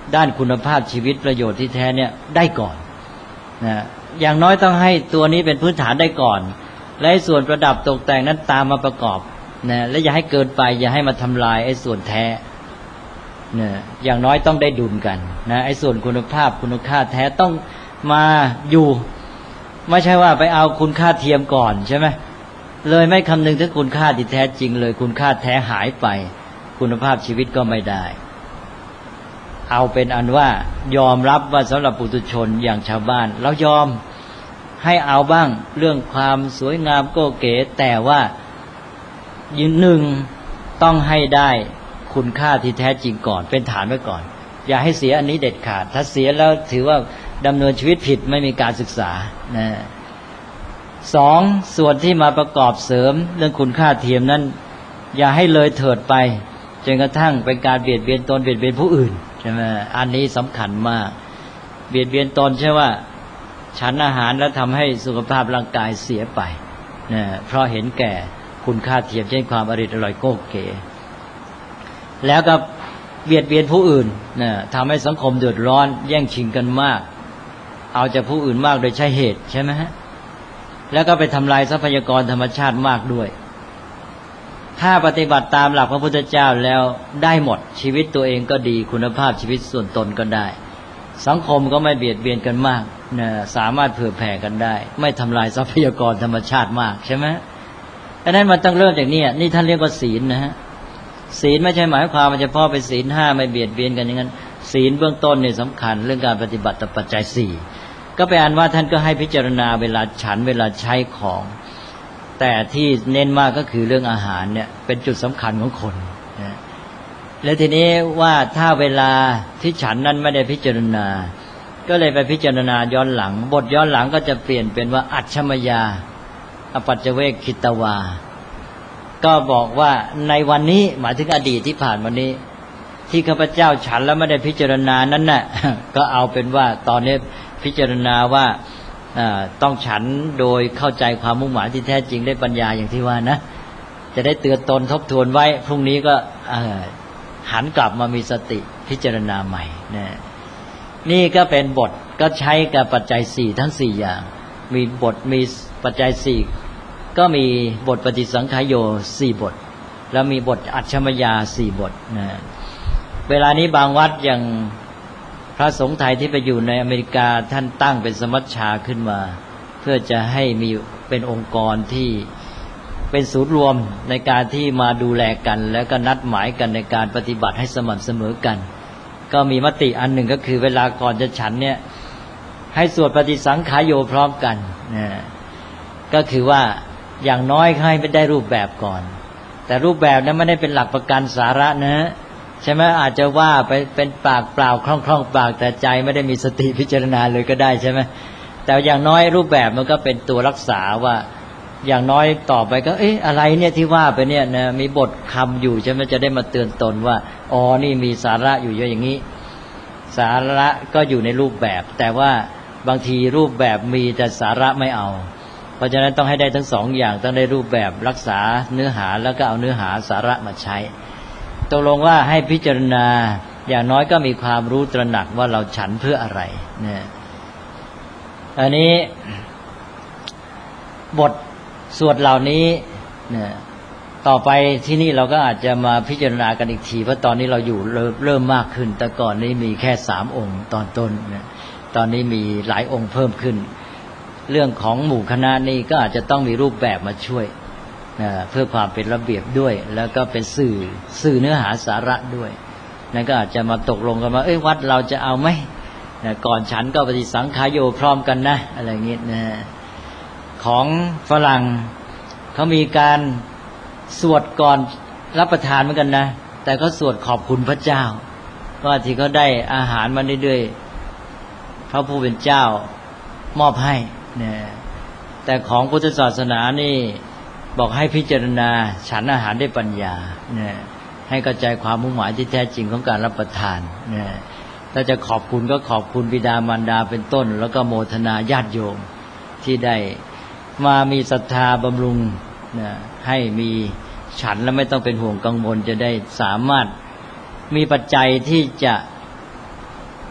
ด้านคุณภาพชีวิตประโยชน์ที่แท้เนี่ยได้ก่อนนะอย่างน้อยต้องให้ตัวนี้เป็นพื้นฐานได้ก่อนและส่วนประดับตกแต่งนั้นตามมาประกอบนะและอย่าให้เกินไปอย่าให้มาทำลายไอ้ส่วนแท้นะอย่างน้อยต้องได้ดุลกันนะไอ้ส่วนคุณภาพคุณค่าแท้ต้องมาอยู่ไม่ใช่ว่าไปเอาคุณค่าเทียมก่อนใช่ไหมเลยไม่คำนึงถึงคุณค่าที่แท้จริงเลยคุณค่าแท้หายไปคุณภาพชีวิตก็ไม่ได้เอาเป็นอันว่ายอมรับว่าสำหรับปุถุชนอย่างชาวบ้านเรายอมให้เอาบ้างเรื่องความสวยงามโก้เก๋แต่ว่ายืนหนึ่งต้องให้ได้คุณค่าที่แท้จริงก่อนเป็นฐานไว้ก่อนอย่าให้เสียอันนี้เด็ดขาดถ้าเสียแล้วถือว่าดำเนินชีวิตผิดไม่มีการศึกษานะสองส่วนที่มาประกอบเสริมเรื่องคุณค่าเทียมนั้นอย่าให้เลยเถิดไปจนกระทั่งเป็นการเบียดเบียนตนเบียดเบียนผู้อื่นใช่ไหมอันนี้สำคัญมากเบียดเบียนตนใช่ว่าฉันอาหารแล้วทำให้สุขภาพร่างกายเสียไปนะเพราะเห็นแก่คุณค่าเทียมเช่นความอร่อยโก้เก๋แล้วก็เบียดเบียนผู้อื่นนะทำให้สังคมเดือดร้อนแย่งชิงกันมากเอาจากผู้อื่นมากโดยใช่เหตุใช่ไหมฮะแล้วก็ไปทำลายทรัพยากรธรรมชาติมากด้วยถ้าปฏิบัติตามหลักพระพุทธเจ้าแล้วได้หมดชีวิตตัวเองก็ดีคุณภาพชีวิตส่วนตนก็ได้สังคมก็ไม่เบียดเบียนกันมากนะสามารถเผื่อแผ่กันได้ไม่ทำลายทรัพยากรธรรมชาติมากใช่ไหมดังนั้นมันต้องเริ่มจากนี้นี่ท่านเรียกว่าศีลนะฮะศีลไม่ใช่หมายความว่าเฉพาะเป็นศีลห้าไม่เบียดเบียนกันอย่างนั้นศีลเบื้องต้นเนี่ยสำคัญเรื่องการปฏิบัติต่อปัจจัยสี่ก็แปลว่าท่านก็ให้พิจารณาเวลาฉันเวลาใช้ของแต่ที่เน้นมากก็คือเรื่องอาหารเนี่ยเป็นจุดสำคัญของคนนะแล้วทีนี้ว่าถ้าเวลาที่ฉันนั้นไม่ได้พิจารณาก็เลยไปพิจารณาย้อนหลังบทย้อนหลังก็จะเปลี่ยนเป็นว่าอัจฉมยาอปัจจเวกขิตวาก็บอกว่าในวันนี้หมายถึงอดีตที่ผ่านวันนี้ที่ข้าพเจ้าฉันแล้วไม่ได้พิจารณานั้นน่ะก็เอาเป็นว่าตอนนี้พิจารณาว่าต้องฉันโดยเข้าใจความมุ่งหมายที่แท้จริงได้ปัญญาอย่างที่ว่านะจะได้เตือนตนทบทวนไว้พรุ่งนี้ก็หันกลับมามีสติพิจารณาใหม่นะนี่ก็เป็นบทก็ใช้กับปัจจัยสี่ทั้งสี่อย่างมีบทมีปัจจัยสี่ก็มีบทปฏิสังขายโยสี่บทแล้วมีบทอัจฉมยาสี่บทนะเวลานี้บางวัดอย่างพระสงฆ์ไทยที่ไปอยู่ในอเมริกาท่านตั้งเป็นสมัชชาขึ้นมาเพื่อจะให้มีเป็นองค์กรที่เป็นศูนย์รวมในการที่มาดูแลกันแล้วก็นัดหมายกันในการปฏิบัติให้สม่ำเสมอกันก็มีมติอันหนึ่งก็คือเวลาก่อนจะฉันเนี่ยให้สวดปฏิสังขายโยพร้อมกันนะก็คือว่าอย่างน้อยให้ไม่ได้รูปแบบก่อนแต่รูปแบบนั้นไม่ได้เป็นหลักประกันสาระนะใช่ไหมอาจจะว่าไปเป็นปากเปล่าคล่องปากแต่ใจไม่ได้มีสติพิจารณาเลยก็ได้ใช่ไหมแต่อย่างน้อยรูปแบบมันก็เป็นตัวรักษาว่าอย่างน้อยต่อไปก็อะไรเนี่ยที่ว่าไปเนี่ยนะมีบทคำอยู่ใช่ไหมจะได้มาเตือนตนว่าอ๋อนี่มีสาระอยู่เยอะอย่างนี้สาระก็อยู่ในรูปแบบแต่ว่าบางทีรูปแบบมีแต่สาระไม่เอาเพราะฉะนั้นต้องให้ได้ทั้งสองอย่างต้องได้รูปแบบรักษาเนื้อหาแล้วก็เอาเนื้อหาสาระมาใช้ตกลงว่าให้พิจารณาอย่างน้อยก็มีความรู้ตระหนักว่าเราฉันเพื่ออะไรเนี่ยอันนี้บทสวดเหล่านี้เนี่ยต่อไปที่นี่เราก็อาจจะมาพิจารณากันอีกทีเพราะตอนนี้เราอยู่เริ่มมากขึ้นแต่ก่อนนี้มีแค่3 องค์ตอนต้นเนี่ยตอนนี้มีหลายองค์เพิ่มขึ้นเรื่องของหมู่คณะนี่ก็อาจจะต้องมีรูปแบบมาช่วยเพื่อความเป็นระเบียบด้วยแล้วก็เป็นสื่อเนื้อหาสาระด้วยนั่นก็อาจจะมาตกลงกันว่าวัดเราจะเอาไหมก่อนฉันก็ปฏิสังขายโยพร้อมกันนะอะไรเงี้ยนะของฝรั่งเขามีการสวดก่อนรับประทานเหมือนกันนะแต่เขาสวดขอบคุณพระเจ้าว่าที่เขาได้อาหารมาเรื่อยๆพระผู้เป็นเจ้ามอบให้นะแต่ของพุทธศาสนานี่บอกให้พิจารณาฉันอาหารด้วยปัญญานะให้เข้าใจความมุ่งหมายที่แท้จริงของการรับประทานนะถ้าจะขอบคุณก็ขอบคุณบิดามารดาเป็นต้นแล้วก็โมทนาญาติโยมที่ได้มามีศรัทธาบำรุงนะให้มีฉันและไม่ต้องเป็นห่วงกังวลจะได้สามารถมีปัจจัยที่จะ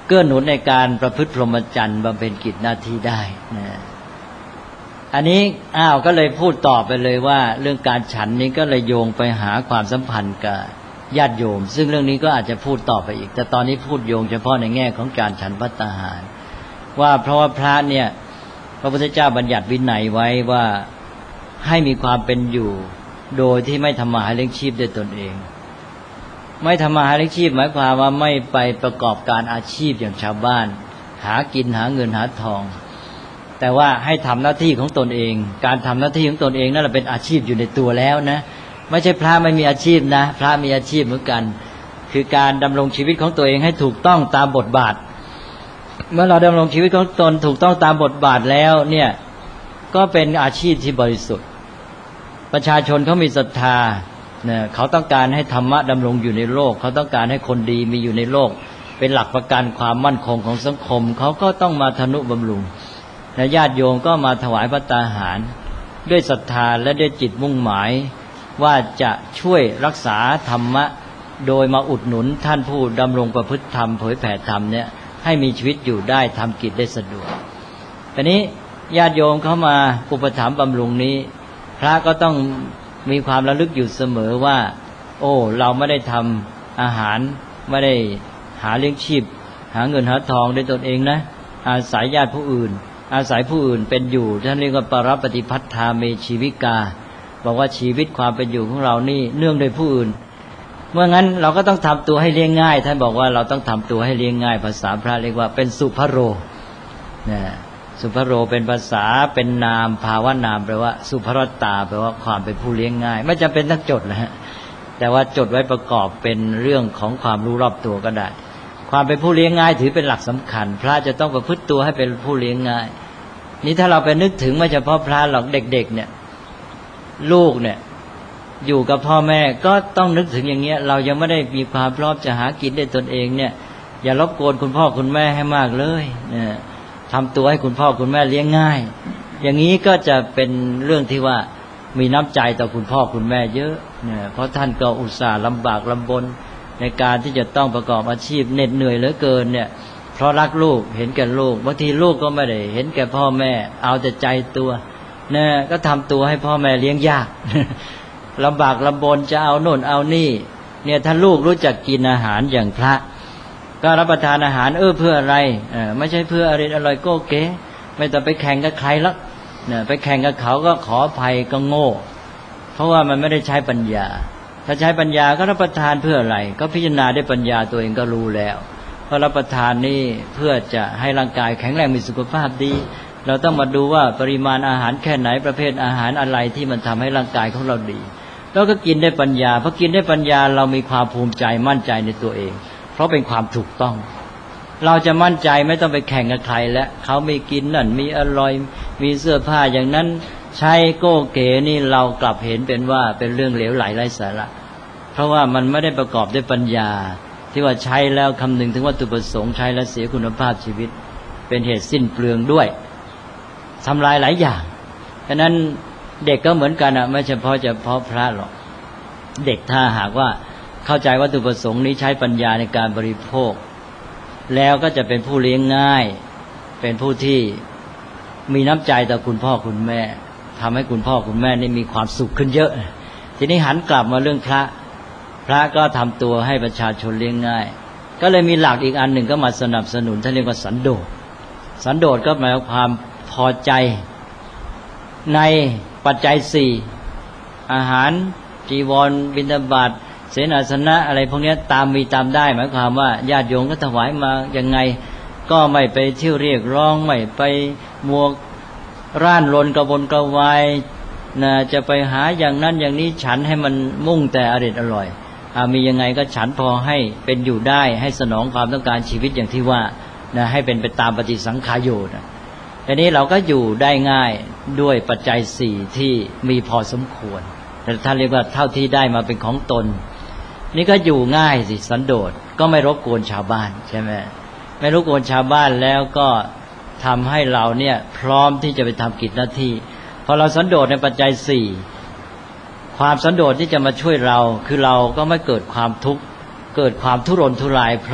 เกื้อหนุนในการประพฤติพรหมจรรย์บำเพ็ญกิจหน้าที่ได้นะอันนี้ก็เลยพูดต่อไปเลยว่าเรื่องการฉันนี้ก็เลยโยงไปหาความสัมพันธ์กับญาติโยมซึ่งเรื่องนี้ก็อาจจะพูดต่อไปอีกแต่ตอนนี้พูดโยงเฉพาะในแง่ของการฉันภัตตาหารว่าเพราะว่าพระเนี่ยพระพุทธเจ้าบัญญัติวินัยไว้ว่าให้มีความเป็นอยู่โดยที่ไม่ทำมาหาเลี้ยงชีพด้วยตนเองไม่ทำมาหาเลี้ยงชีพหมายความว่าไม่ไปประกอบการอาชีพอย่างชาวบ้านหากินหาเงินหาทองแต่ว่าให้ทำหน้าที่ของตนเองการทำหน้าที่ของตนเองนั่นแหละเป็นอาชีพอยู่ในตัวแล้วนะไม่ใช่พระไม่มีอาชีพนะพระมีอาชีพเหมือนกันคือการดำรงชีวิตของตัวเองให้ถูกต้องตามบทบาทเมื่อเราดำรงชีวิตของตนถูกต้องตามบทบาทแล้วเนี่ยก็เป็นอาชีพที่บริสุทธิ์ประชาชนเขามีศรัทธาเนี่ยเขาต้องการให้ธรรมะดำรงอยู่ในโลกเขาต้องการให้คนดีมีอยู่ในโลกเป็นหลักประกันความมั่นคงของสังคมเขาก็ต้องมาทนุบำรุงญาติโยมก็มาถวายภัตตาหารด้วยศรัทธาและด้วยจิตมุ่งหมายว่าจะช่วยรักษาธรรมะโดยมาอุดหนุนท่านผู้ดำรงประพฤติธรรมเผยแผ่ธรรมเนี่ยให้มีชีวิตอยู่ได้ทำกิจได้สะดวกทีนี้ญาติโยมเข้ามาอุปถัมภ์บำรุงนี้พระก็ต้องมีความระลึกอยู่เสมอว่าโอ้เราไม่ได้ทำอาหารไม่ได้หาเลี้ยงชีพหาเงินหาทองด้วยตนเองนะอาศัยญาติผู้อื่นอาศัยผู้อื่นเป็นอยู่ท่านเรียกว่าปรปฏิภัทธาเมชีวิกาบอกว่าชีวิตความเป็นอยู่ของเรานี่เนื่องโดยผู้อื่นเมื่องั้นเราก็ต้องทำตัวให้เลี้ยงง่ายท่านบอกว่าเราต้องทำตัวให้เลี้ยงง่ายภาษาพระเรียกว่าเป็นสุภโรนะสุภโรเป็นภาษาเป็นนามภาวนามแปลว่าสุภรตาแปลว่าความเป็นผู้เลี้ยงง่ายไม่จำเป็นต้องจดนะฮะแต่ว่าจดไว้ประกอบเป็นเรื่องของความรู้รอบตัวก็ได้ความเป็นผู้เลี้ยงง่ายถือเป็นหลักสำคัญพระจะต้องประพฤติตัวให้เป็นผู้เลี้ยงง่ายนี่ถ้าเราไปนึกถึงไม่เฉพาะพระหรอกเด็กๆเนี่ยลูกเนี่ยอยู่กับพ่อแม่ก็ต้องนึกถึงอย่างเงี้ยเรายังไม่ได้มีความพร้อมจะหากินได้ตนเองเนี่ยอย่ารบกวนคุณพ่อคุณแม่ให้มากเลยเนี่ยทำตัวให้คุณพ่อคุณแม่เลี้ยงง่ายอย่างนี้ก็จะเป็นเรื่องที่ว่ามีน้ำใจต่อคุณพ่อคุณแม่เยอะเนี่ยเพราะท่านก็อุตส่าห์ลำบากลำบนในการที่จะต้องประกอบอาชีพเหน็ดเหนื่อยเหลือเกินเนี่ยเพราะรักลูกเห็นแก่ลูกบางทีลูกก็ไม่ได้เห็นแก่พ่อแม่เอาแต่ใจตัวเนี่ยก็ทำตัวให้พ่อแม่เลี้ยงยากลำบากลำบนจะเอาโน่นเอานี่เนี่ยถ้าลูกรู้จักกินอาหารอย่างพระก็รับประทานอาหารเพื่ออะไรไม่ใช่เพื่ออะไรอร่อยโก้เก๋ไม่ต้องไปแข่งกับใครละเนี่ยไปแข่งกับเขาก็ขออภัยก็โง่เพราะว่ามันไม่ได้ใช้ปัญญาถ้าใช้ปัญญาก็รับประทานเพื่ออะไรก็พิจารณาด้วยปัญญาตัวเองก็รู้แล้วเพราะรับประทานนี่เพื่อจะให้ร่างกายแข็งแรงมีสุขภาพดีเราต้องมาดูว่าปริมาณอาหารแค่ไหนประเภทอาหารอะไรที่มันทำให้ร่างกายของเราดีแล้วก็กินได้ปัญญาพอกินได้ปัญญาเรามีความภูมิใจมั่นใจในตัวเองเพราะเป็นความถูกต้องเราจะมั่นใจไม่ต้องไปแข่งกับใครแล้วเขาไม่กินนั่นมีอร่อยมีเสื้อผ้าอย่างนั้นใช้โก้เก๋นี่เรากลับเห็นเป็นว่าเป็นเรื่องเหลวไหลไร้สาระเพราะว่ามันไม่ได้ประกอบด้วยปัญญาที่ว่าใช้แล้วคำนึงถึงวัตถุประสงค์ใช้แล้วเสียคุณภาพชีวิตเป็นเหตุสิ้นเปลืองด้วยทำลายหลายอย่างฉะนั้นเด็กก็เหมือนกันไม่เฉพาะพระหรอกเด็กถ้าหากว่าเข้าใจวัตถุประสงค์นี้ใช้ปัญญาในการบริโภคแล้วก็จะเป็นผู้เลี้ยงง่ายเป็นผู้ที่มีน้ำใจต่อคุณพ่อคุณแม่ทำให้คุณพ่อคุณแม่นี่มีความสุขขึ้นเยอะทีนี้หันกลับมาเรื่องพระก็ทำตัวให้ประชาชนเลี้ยงง่ายก็เลยมีหลักอีกอันหนึ่งก็มาสนับสนุนท่านเรียกว่าสันโดษสันโดษก็หมายความพอใจในปัจจัยสี่อาหารจีวรบิณฑบาตเสนาสนะอะไรพวกนี้ตามมีตามได้หมายความว่าญาติโยมก็ถวายมายังไงก็ไม่ไปเที่ยวเรียกร้องไม่ไปมัวร่านรนกระวนกระวายจะไปหาอย่างนั้นอย่างนี้ฉันให้มันมุ่งแต่อร่อยมียังไงก็ฉันพอให้เป็นอยู่ได้ให้สนองความต้องการชีวิตอย่างที่ว่าให้เป็นไปตามปฏิสังขารโยชน์ทีนี้เราก็อยู่ได้ง่ายด้วยปัจจัยสี่ที่มีพอสมควรแต่ท่านเรียกว่าเท่าที่ได้มาเป็นของตนนี่ก็อยู่ง่ายสิสันโดษก็ไม่รบกวนชาวบ้านใช่ไหมไม่รบกวนชาวบ้านแล้วก็ทำให้เราเนี่ยพร้อมที่จะไปทำกิจหน้าที่พอเราสันโดษในปัจจัยสี่ความสันโดษที่จะมาช่วยเราคือเราก็ไม่เกิดความทุกข์เกิดความทุรนทุรายเพราะ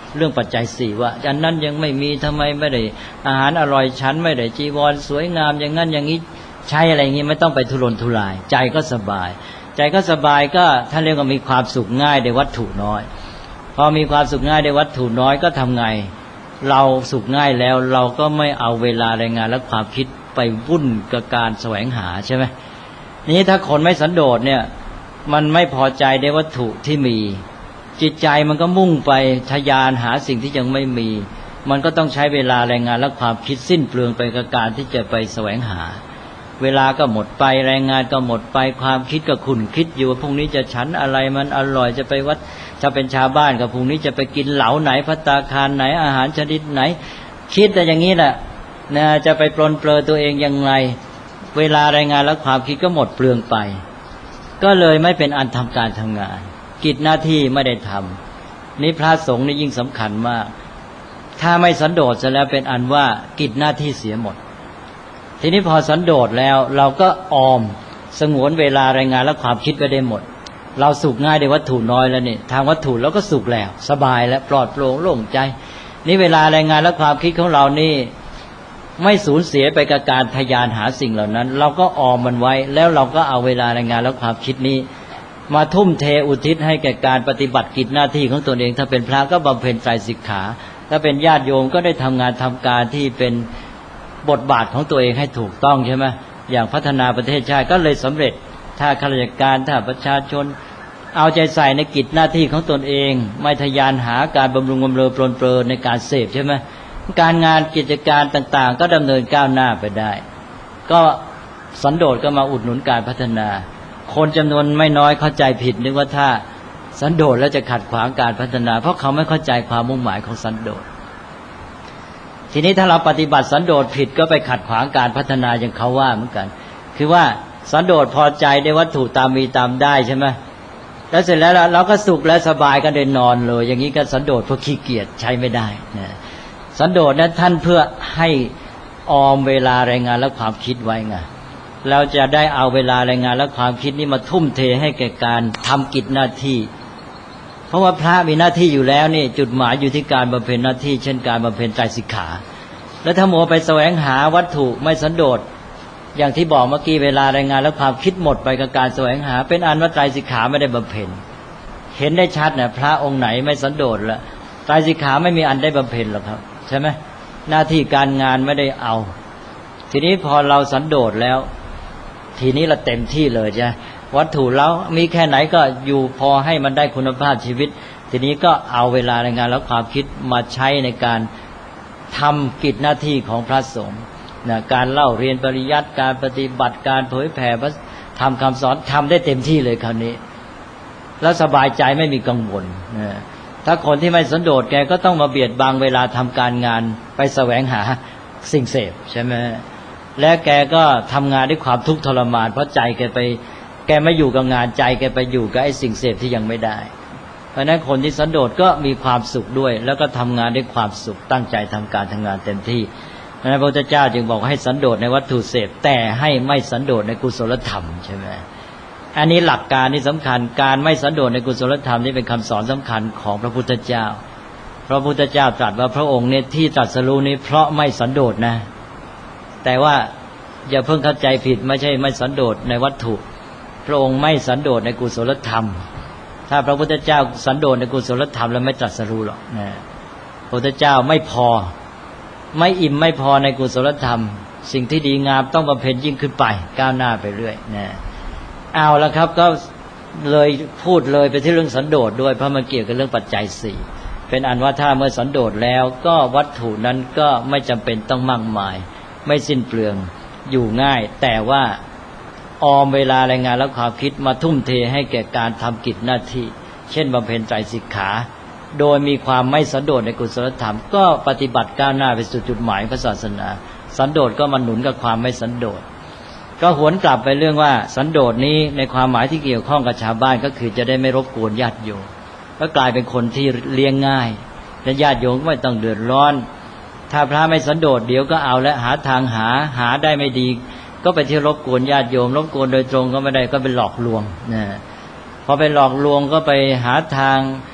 เรื่องปัจจัยสี่ว่าอันนั้นยังไม่มีทำไมไม่ได้อาหารอร่อยฉันไม่ได้จีวรสวยงามอย่างนั้นอย่างนี้ใช้อะไรอย่างนี้ไม่ต้องไปทุรนทุรายใจก็สบายใจก็สบายก็ท่านเรียกว่ามีความสุขง่ายในวัตถุน้อยพอมีความสุขง่ายในวัตถุน้อยก็ทำไงเราสุขง่ายแล้วเราก็ไม่เอาเวลาแรงงานและความคิดไปวุ่นกับการแสวงหาใช่ไหมนี้ถ้าคนไม่สันโดษเนี่ยมันไม่พอใจในวัตถุที่มีจิตใจมันก็มุ่งไปทะยานหาสิ่งที่ยังไม่มีมันก็ต้องใช้เวลาแรงงานและความคิดสิ้นเปลืองไปกับการที่จะไปแสวงหาเวลาก็หมดไปแรงงานก็หมดไปความคิดก็ขุ่นคิดอยู่ว่าพรุ่งนี้จะฉันอะไรมันอร่อยจะไปวัดจะเป็นชาวบ้านกับพรุ่งนี้จะไปกินเหลาไหนภัตตาคารไหนอาหารชนิดไหนคิดแต่อย่างนี้แหละนะจะไปปลนเปลือตัวเองยังไงเวลาแรงงานและความคิดก็หมดเปลืองไปก็เลยไม่เป็นอันทำการทำงานกิจหน้าที่ไม่ได้ทำนี่พระสงฆ์นี่ยิ่งสำคัญมากถ้าไม่สันโดษจะแล้วเป็นอันว่ากิจหน้าที่เสียหมดทีนี้พอสันโดษแล้วเราก็ออมสงวนเวลาแรงงานและความคิดไปได้หมดเราสุขง่ายในวัตถุน้อยแล้วนี่ทางวัตถุเราก็สุขแล้วสบายและปลอดโปร่งโล่งใจนี่เวลาแรงงานและความคิดของเรานี่ไม่สูญเสียไปกับการทะยานหาสิ่งเหล่านั้นเราก็ออมมันไว้แล้วเราก็เอาเวลาแรงงานและความคิดนี้มาทุ่มเทอุทิศให้แก่การปฏิบัติกิจหน้าที่ของตนเองถ้าเป็นพระก็บำเพ็ญไตรสิกขาถ้าเป็นญาติโยมก็ได้ทำงานทำการที่เป็นบทบาทของตัวเองให้ถูกต้องใช่ไหมอย่างพัฒนาประเทศชาติก็เลยสำเร็จถ้าข้าราชการถ้าประชาชนเอาใจใส่ในกิจหน้าที่ของตนเองไม่ทะยานหาการบำรุงบำเรอปลนเปลือในการเสพใช่ไหมการงานกิจการต่างๆก็ดำเนินก้าวหน้าไปได้ก็สันโดษก็มาอุดหนุนการพัฒนาคนจำนวนไม่น้อยเข้าใจผิดนึกว่าถ้าสันโดษแล้วจะขัดขวางการพัฒนาเพราะเขาไม่เข้าใจความมุ่งหมายของสันโดษทีนี้ถ้าเราปฏิบัติสันโดษผิดก็ไปขัดขวางการพัฒนาอย่างเขาว่าเหมือนกันคือว่าสันโดษพอใจในวัตถุตามมีตามได้ใช่ไหมแล้วเสร็จแล้วเราก็สุขและสบายก็เดินนอนเลยอย่างนี้ก็สันโดษเพราะขี้เกียจใช้ไม่ได้นะสันโดษนั้นท่านเพื่อให้ออมเวลาแรงงานและความคิดไว้ไงเราจะได้เอาเวลาแรงงานและความคิดนี้มาทุ่มเทให้แก่การทำกิจหน้าที่เพราะว่าพระมีหน้าที่อยู่แล้วนี่จุดหมายอยู่ที่การบำเพ็ญหน้าที่เช่นการบำเพ็ญไตรสิกขาแล้วถ้ามัวไปแสวงหาวัตถุไม่สันโดษอย่างที่บอกเมื่อกี้เวลาแรงงานและความคิดหมดไปกับการแสวงหาเป็นอันว่าไตรสิกขาไม่ได้บำเพ็ญเห็นได้ชัดนะพระองค์ไหนไม่สันโดษละไตรสิกขาไม่มีอันได้บำเพ็ญหรอกครับใช่ไหมหน้าที่การงานไม่ได้เอาทีนี้พอเราสันโดษแล้วทีนี้เราเต็มที่เลยใช่วัตถุเรามีแค่ไหนก็อยู่พอให้มันได้คุณภาพชีวิตทีนี้ก็เอาเวลาในงานแล้วความคิดมาใช้ในการทำกิจหน้าที่ของพระสงฆ์นะการเล่าเรียนปริยัติการปฏิบัติการเผยแผ่พระธรรมคำสอนทำได้เต็มที่เลยคราวนี้แล้วสบายใจไม่มีกังวลนะถ้าคนที่ไม่สันโดษแกก็ต้องมาเบียดบังเวลาทำการงานไปแสวงหาสิ่งเสพใช่ไหมและแกก็ทำงานด้วยความทุกข์ทรมานเพราะใจแกไม่อยู่กับงานใจแกไปอยู่กับไอ้สิ่งเสพที่ยังไม่ได้เพราะนั้นคนที่สันโดษก็มีความสุขด้วยแล้วก็ทำงานด้วยความสุขตั้งใจทำการทำงานเต็มที่เพราะนั้นพระพุทธเจ้าจึงบอกให้สันโดษในวัตถุเสพแต่ให้ไม่สันโดษในกุศลธรรมใช่ไหมอันนี้หลักการนี่สำคัญการไม่สันโดษในกุศลธรรมนี่เป็นคำสอนสำคัญของพระพุทธเจ้าพระพุทธเจ้าตรัสว่าพระองค์เนี่ยที่ตรัสรู้นี้เพราะไม่สันโดษนะแต่ว่าอย่าเพิ่งเข้าใจผิดไม่ใช่ไม่สันโดษในวัตถุพระองค์ไม่สันโดษในกุศลธรรมถ้าพระพุทธเจ้าสันโดษในกุศลธรรมแล้วไม่ตรัสรู้หรอกนะพระพุทธเจ้าไม่พอไม่อิ่มไม่พอในกุศลธรรมสิ่งที่ดีงามต้องบำเพ็ญยิ่งขึ้นไปก้าวหน้าไปเรื่อยนะเอาละครับก็เลยพูดเลยไปที่เรื่องสันโดษด้วยเพราะมันเกี่ยวกับเรื่องปัจจัยสี่เป็นอันว่าถ้าเมื่อสันโดษแล้วก็วัตถุนั้นก็ไม่จำเป็นต้องมากมายไม่สิ้นเปลืองอยู่ง่ายแต่ว่าออมเวลาแรงงานและความคิดมาทุ่มเทให้แก่การทำกิจหน้าที่เช่นบำเพ็ญไตรสิกขาโดยมีความไม่สันโดษในกุศลธรรมก็ปฏิบัติก้าวหน้าไปสู่จุดหมายพระศาสนาสันโดษก็มาหนุนกับความไม่สันโดษก็หวนกลับไปเรื่องว่าสันโดษนี้ในความหมายที่เกี่ยวข้องกับชาวบ้านก็คือจะได้ไม่รบกวนญาติโยมก็กลายเป็นคนที่เลี้ยงง่ายและญาติโยมก็ไม่ต้องเดือดร้อนถ้าพระไม่สันโดษเดี๋ยวก็เอาและหาทางหาได้ไม่ดีก็ไปที่รบกวนญาติโยมรบกวนโดยตรงก็ไม่ได้ก็เป็นหลอกลวงนะพอไปหลอกลวงก็ไปหาทาง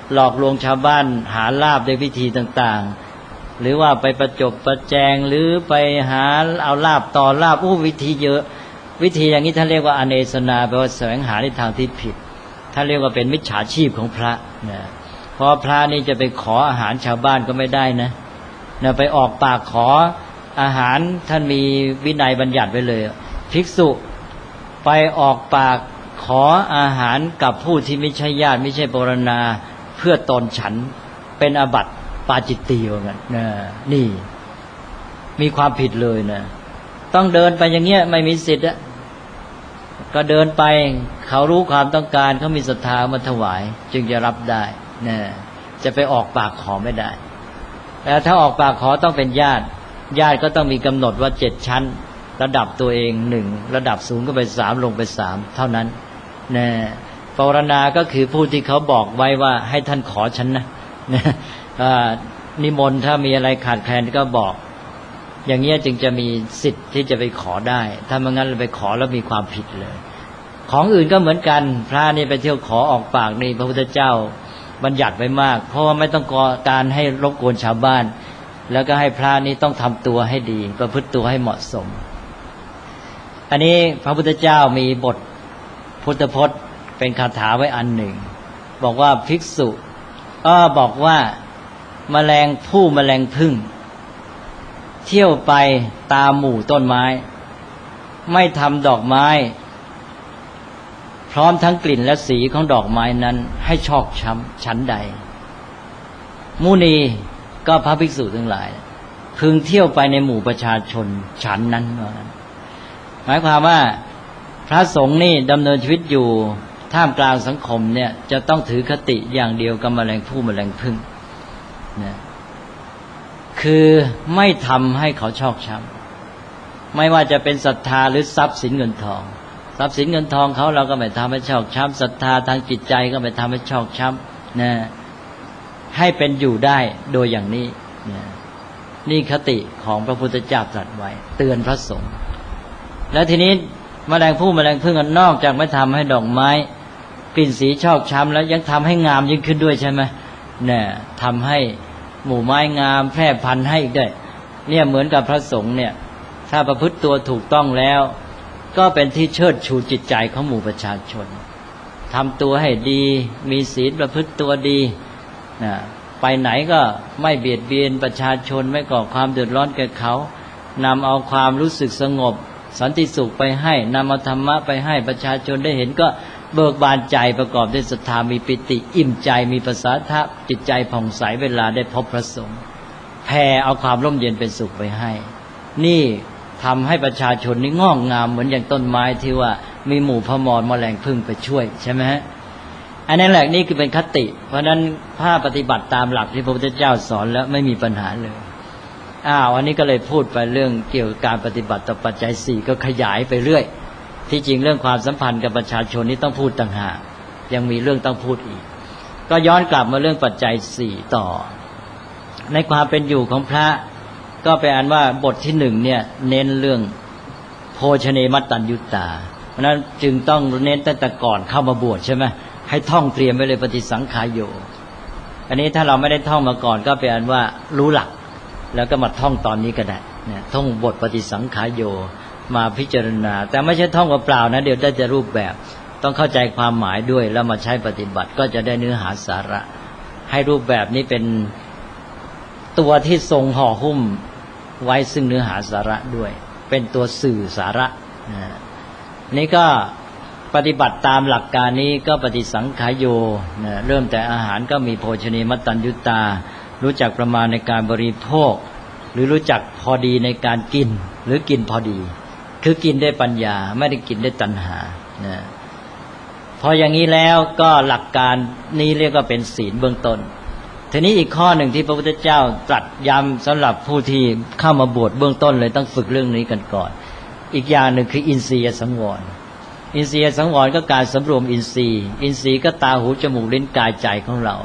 หลอกลวงชาวบ้านหาลาภด้วยวิธีต่างๆหรือว่าไปประจบประแจงหรือไปหาเอาลาภต่อลาภวิธีเยอะวิธีอย่างนี้ท่านเรียกว่าอเนสนาแปลว่าแสวงหาในทางที่ผิดท่านเรียกว่าเป็นมิจฉาชีพของพระนะเพราะพระนี่จะไปขออาหารชาวบ้านก็ไม่ได้นะไปออกปากขออาหารท่านมีวินัยบัญญัติไว้เลยภิกษุไปออกปากขออาหารกับผู้ที่ไม่ใช่ญาติไม่ใช่ปรณาเพื่อตนฉันเป็นอาบัติปาจิตตีว่างั้นนะนี่มีความผิดเลยนะต้องเดินไปอย่างเงี้ยไม่มีสิทธิ์ก็เดินไปเขารู้ความต้องการเขามีศรัทธามาถวายจึงจะรับได้นะจะไปออกปากขอไม่ได้แต่ถ้าออกปากขอต้องเป็นญาติก็ต้องมีกำหนดว่า7ชั้นระดับตัวเอง1ระดับสูงก็ไป3ลงไป3เท่านั้นนะปรณาก็คือผู้ที่เขาบอกไว้ว่าให้ท่านขอฉันนะนิมนต์ถ้ามีอะไรขาดแคลนก็บอกอย่างเงี้ยจึงจะมีสิทธิ์ที่จะไปขอได้ถ้าไม่งั้นเราไปขอแล้วมีความผิดเลยของอื่นก็เหมือนกันพระนี่ไปเที่ยวขอออกปากนี่พระพุทธเจ้าบัญญัติไว้มากเพราะว่าไม่ต้องการให้รบกวนชาวบ้านแล้วก็ให้พระนี่ต้องทำตัวให้ดีประพฤติตัวให้เหมาะสมอันนี้พระพุทธเจ้ามีบทพุทธพจน์เป็นคาถาไว้อันหนึ่งบอกว่าภิกษุบอกว่าแมลงผึ้งเที่ยวไปตามหมู่ต้นไม้ไม่ทำดอกไม้พร้อมทั้งกลิ่นและสีของดอกไม้นั้นให้ชอกช้ำชั้นใดมุนีก็พระภิกษุทั้งหลายพึงเที่ยวไปในหมู่ประชาชนฉันนั้นหมายความว่าพระสงฆ์นี่ดำเนินชีวิตอยู่ท่ามกลางสังคมเนี่ยจะต้องถือคติอย่างเดียวกับแมลงผึ้งนะคือไม่ทำให้เขาชอกช้ำไม่ว่าจะเป็นศรัทธาหรือทรัพย์สินเงินทองทรัพย์สินเงินทองเขาเราก็ไม่ทำให้ชอกช้ำศรัทธาทางจิตใจก็ไม่ทำให้ชอกช้ำนะให้เป็นอยู่ได้โดยอย่างนี้นะนี่คติของพระพุทธเจ้าตรัสไว้เตือนพระสงฆ์แล้วทีนี้แมลงผึ้งนอกจากไม่ทำให้ดอกไม้กลิ่นสีชอกช้ำแล้วยังทำให้งามยิ่งขึ้นด้วยใช่ไหมเนี่ยทำให้หมู่ไม้งามแพร่พันธุ์ให้อีกด้วยเนี่ยเหมือนกับพระสงฆ์เนี่ยถ้าประพฤติตัวถูกต้องแล้วก็เป็นที่เชิดชูจิตใจของหมู่ประชาชนทำตัวให้ดีมีศีลประพฤติตัวดีนะไปไหนก็ไม่เบียดเบียนประชาชนไม่ก่อความเดือดร้อนแก่เขานำเอาความรู้สึกสงบสันติสุขไปให้นำเอาธรรมะไปให้ประชาชนได้เห็นก็เบิกบานใจประกอบด้วยศรัทธามีปิติอิ่มใจมีประสาทะจิตใจผ่องใสเวลาได้พบพระสงฆ์แผ่เอาความร่มเย็นเป็นสุขไปให้นี่ทำให้ประชาชนนี่งอกงามเหมือนอย่างต้นไม้ที่ว่ามีหมู่พมรแมลงผึ้งไปช่วยใช่ไหมฮะอันนั้นแหละนี่คือเป็นคติเพราะนั้นถ้าปฏิบัติตามหลักที่พระพุทธเจ้าสอนแล้วไม่มีปัญหาเลยอันนี้ก็เลยพูดไปเรื่องเกี่ยวกับการปฏิบัติต่อปัจจัย4ก็ขยายไปเรื่อยที่จริงเรื่องความสัมพันธ์กับประชาชนนี่ต้องพูดต่างหากยังมีเรื่องต้องพูดอีกก็ย้อนกลับมาเรื่องปัจจัย4ต่อในความเป็นอยู่ของพระก็เป็นอันว่าบทที่1เนี่ยเน้นเรื่องโภชเนมัตตัญญุตาเพราะนั้นจึงต้องเน้นตั้งแต่ก่อนเข้ามาบวชใช่ไหมให้ท่องเตรียมไว้เลยปฏิสังขายโยอันนี้ถ้าเราไม่ได้ท่องมาก่อนก็เป็นอันว่ารู้หลักแล้วก็มาท่องตอนนี้ก็ได้เนี่ยท่องบทปฏิสังขายโยมาพิจารณาแต่ไม่ใช่ท่องเปล่านะเดี๋ยวได้จะรูปแบบต้องเข้าใจความหมายด้วยแล้วมาใช้ปฏิบัติก็จะได้เนื้อหาสาระให้รูปแบบนี้เป็นตัวที่ทรงห่อหุ้มไว้ซึ่งเนื้อหาสาระด้วยเป็นตัวสื่อสาระนี่ก็ปฏิบัติตามหลักการนี้ก็ปฏิสังขายโยเริ่มแต่อาหารก็มีโภชเนมัตตัญญุตารู้จักประมาณในการบริโภคหรือรู้จักพอดีในการกินหรือกินพอดีคือกินด้วยปัญญาไม่ได้กินด้วยตัณหาพออย่างนี้แล้วก็หลักการนี้เรียกว่าเป็นศีลเบื้องต้นทีนี้อีกข้อหนึ่งที่พระพุทธเจ้าตรัสย้ำสำหรับผู้ที่เข้ามาบวชเบื้องต้นเลยต้องฝึกเรื่องนี้กันก่อนอีกอย่างหนึ่งคืออินทรียสังวรอินทรียสังวรก็การสำรวมอินทรีย์ก็ตาหูจมูกลิ้นกายใจของเรา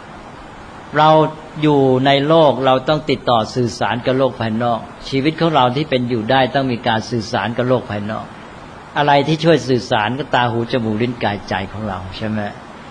อยู่ในโลกเราต้องติดต่อสื่อสารกับโลกภายนอกชีวิตของเราที่เป็นอยู่ได้ต้องมีการสื่อสารกับโลกภายนอกอะไรที่ช่วยสื่อสารก็ตาหูจมูกลิ้นกายใจของเราใช่ไหม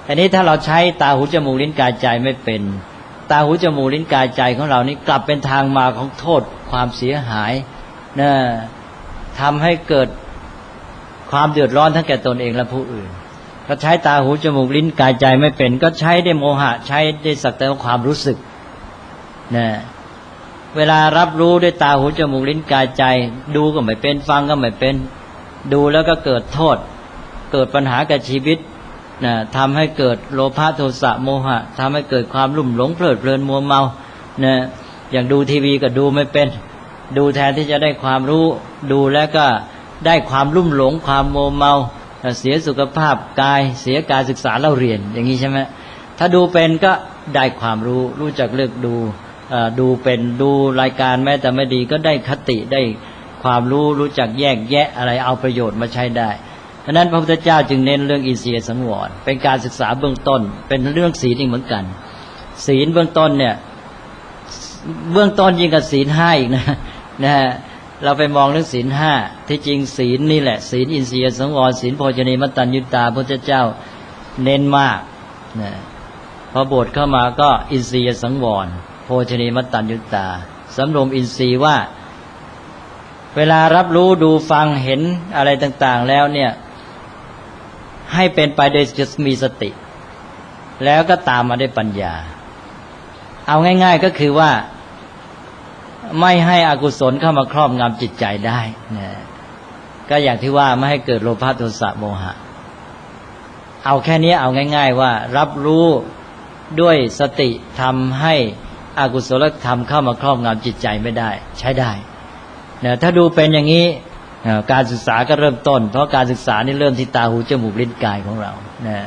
แต่นี้ถ้าเราใช้ตาหูจมูกลิ้นกายใจไม่เป็นตาหูจมูกลิ้นกายใจของเรานี้กลับเป็นทางมาของโทษความเสียหายนะทำให้เกิดความเดือดร้อนทั้งแก่ตนเองและผู้อื่นก็ใช้ตาหูจมูกลิ้นกายใจไม่เป็นก็ใช้ได้โมหะใช้ได้สักแต่ว่าความรู้สึกนะเวลารับรู้ด้วยตาหูจมูกลิ้นกายใจดูก็ไม่เป็นฟังก็ไม่เป็นดูแล้วก็เกิดโทษเกิดปัญหากับชีวิตนะทำให้เกิดโลภะโทสะโมหะทำให้เกิดความลุ่มหลงเพลิดเพลินมัวเมานะอย่างดูทีวีก็ดูไม่เป็นดูแทนที่จะได้ความรู้ดูแล้วก็ได้ความลุ่มหลงความมัวเมาเสียสุขภาพกายเสียการศึกษาเล่าเรียนอย่างนี้ใช่ไหมถ้าดูเป็นก็ได้ความรู้จักเลือกดูเป็นดูรายการแม้แต่ไม่ดีก็ได้คติได้ความรู้จักแยกแยะอะไรเอาประโยชน์มาใช้ได้ฉะนั้นพระพุทธเจ้าจึงเน้นเรื่องอินทรียสังวรเป็นการศึกษาเบื้องต้นเป็นเรื่องศีลอีกเหมือนกันศีลเบื้องต้นเนี่ยเบื้องต้นยิ่งกับศีลห้าอีกนะเราไปมองเรื่องศีลห้าที่จริงศีลนี่แหละศีลอินทรียสังวรศีลโภชเนมัตตัญญูตาพระพุทธเจ้าเน้นมากนะพอบทเข้ามาก็อินทรียสังวรโภชเนมัตตัญญูตาสำรวมอินทรีย์ว่าเวลารับรู้ดูฟังเห็นอะไรต่างๆแล้วเนี่ยให้เป็นไปโดยมีสติแล้วก็ตามมาด้วยปัญญาเอาง่ายๆก็คือว่าไม่ให้อกุศลเข้ามาครอบงำจิตใจได้นะก็อย่างที่ว่าไม่ให้เกิดโลภะโทสะโมหะเอาแค่นี้เอาง่ายๆว่ารับรู้ด้วยสติทำให้อกุศลธรรมเข้ามาครอบงำจิตใจไม่ได้ใช้ได้นะถ้าดูเป็นอย่างนี้การศึกษาก็เริ่มต้นเพราะการศึกษานี่เริ่มที่ตาหูจมูกลิ้นกายของเรานะ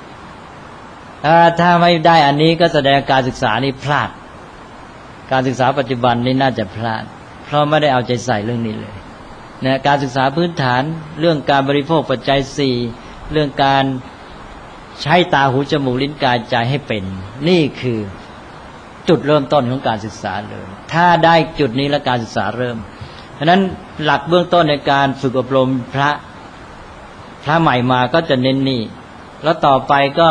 ถ้าไม่ได้อันนี้ก็แสดงการศึกษานี่พลาดการศึกษาปัจจุบันนี่น่าจะพลาดเพราะไม่ได้เอาใจใส่เรื่องนี้เลยนะการศึกษาพื้นฐานเรื่องการบริโภคปัจจัย4เรื่องการใช้ตาหูจมูกลิ้นกายใจให้เป็นนี่คือจุดเริ่มต้นของการศึกษาเลยถ้าได้จุดนี้แล้วการศึกษาเริ่มฉะนั้นหลักเบื้องต้นในการฝึกอบรมพระใหม่มาก็จะเน้นนี่แล้วต่อไปก็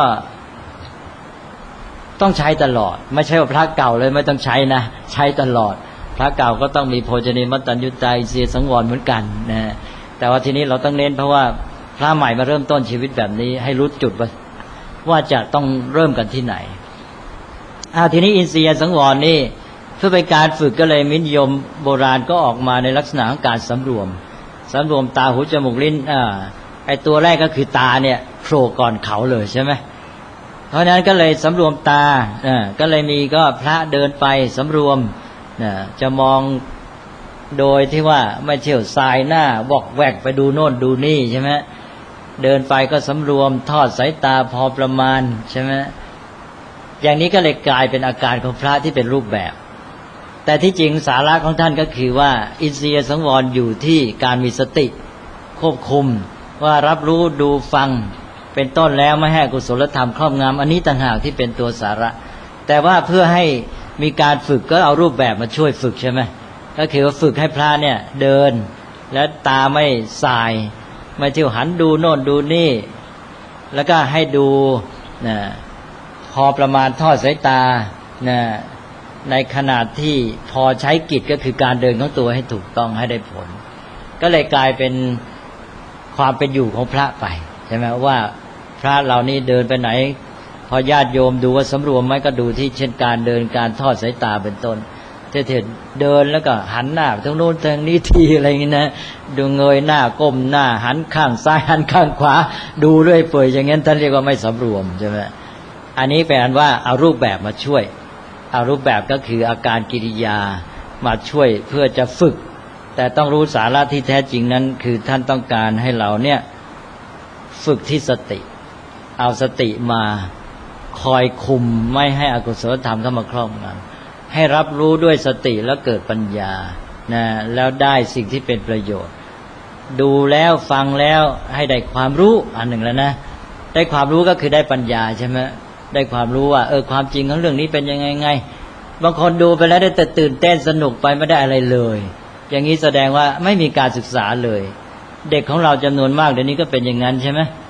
ต้องใช้ตลอดไม่ใช่ว่าพระเก่าเลยไม่ต้องใช้นะใช้ตลอดพระเก่าก็ต้องมีโภชเนมัตตัญญูตาอินทรียสังวรเหมือนกันนะแต่ว่าทีนี้เราต้องเน้นเพราะว่าพระใหม่มาเริ่มต้นชีวิตแบบนี้ให้รู้จุดว่าจะต้องเริ่มกันที่ไหนทีนี้อินทรียสังวรนี่เพื่อเป็นการฝึกก็เลยนิยมโบราณก็ออกมาในลักษณะของการสำรวมตาหูจมูกลิ้นไอตัวแรกก็คือตาเนี่ยโผล่ก่อนเขาเลยใช่ไหมเพราะฉะนั้นก็เลยสำรวมตาก็เลยมีก็พระเดินไปสำรวมจะมองโดยที่ว่าไม่เที่ยวสายหน้าบอกแวกไปดูโน่นดูนี่ใช่ไหมเดินไปก็สำรวมทอดสายตาพอประมาณใช่ไหมอย่างนี้ก็เลยกลายเป็นอาการของพระที่เป็นรูปแบบแต่ที่จริงสาระของท่านก็คือว่าอินทรียสังวรอยู่ที่การมีสติควบคุมว่ารับรู้ดูฟังเป็นต้นแล้วไม่ให้อกุศลธรรมครอบงำอันนี้ต่างหากที่เป็นตัวสาระแต่ว่าเพื่อให้มีการฝึกก็เอารูปแบบมาช่วยฝึกใช่ไหมก็คือว่าฝึกให้พระเนี่ยเดินและตาไม่สายไม่เที่ยวหันดูโน่นดูนี่แล้วก็ให้ดูนะพอประมาณทอดสายตานะในขนาดที่พอใช้กิจก็คือการเดินของตัวให้ถูกต้องให้ได้ผลก็เลยกลายเป็นความเป็นอยู่ของพระไปใช่ไหมว่าพระเหล่านี้เดินไปไหนพอญาติโยมดูว่าสำรวมไหมก็ดูที่เช่นการเดินการทอดสายตาเป็นต้นเถิดเดินแล้วก็หันหน้าไปทางโน้นทางนี้ทีอะไรอย่างนี้นะดูเงยหน้าก้มหน้าหันข้างซ้ายหันข้างขวาดูเรื่อยเปื่อยอย่างนั้นท่านเรียกว่าไม่สำรวมใช่ไหมอันนี้แปลว่าเอารูปแบบมาช่วยเอารูปแบบก็คืออาการกิริยามาช่วยเพื่อจะฝึกแต่ต้องรู้สาระที่แท้จริงนั้นคือท่านต้องการให้เราเนี่ยฝึกที่สติเอาสติมาคอยคุมไม่ให้อกุศลธรรมเข้ามาครอบงำให้รับรู้ด้วยสติแล้วเกิดปัญญานะแล้วได้สิ่งที่เป็นประโยชน์ดูแล้วฟังแล้วให้ได้ความรู้อันหนึ่งแล้วนะได้ความรู้ก็คือได้ปัญญาใช่ไหมได้ความรู้ว่าความจริงของเรื่องนี้เป็นยังไงบางคนดูไปแล้วได้แต่ตื่นเต้นสนุกไปไม่ได้อะไรเลยอย่างนี้แสดงว่าไม่มีการศึกษาเลยเด็กของเราจำนวนมากเดี๋ยวนี้ก็เป็นอย่างนั้นใช่ไหม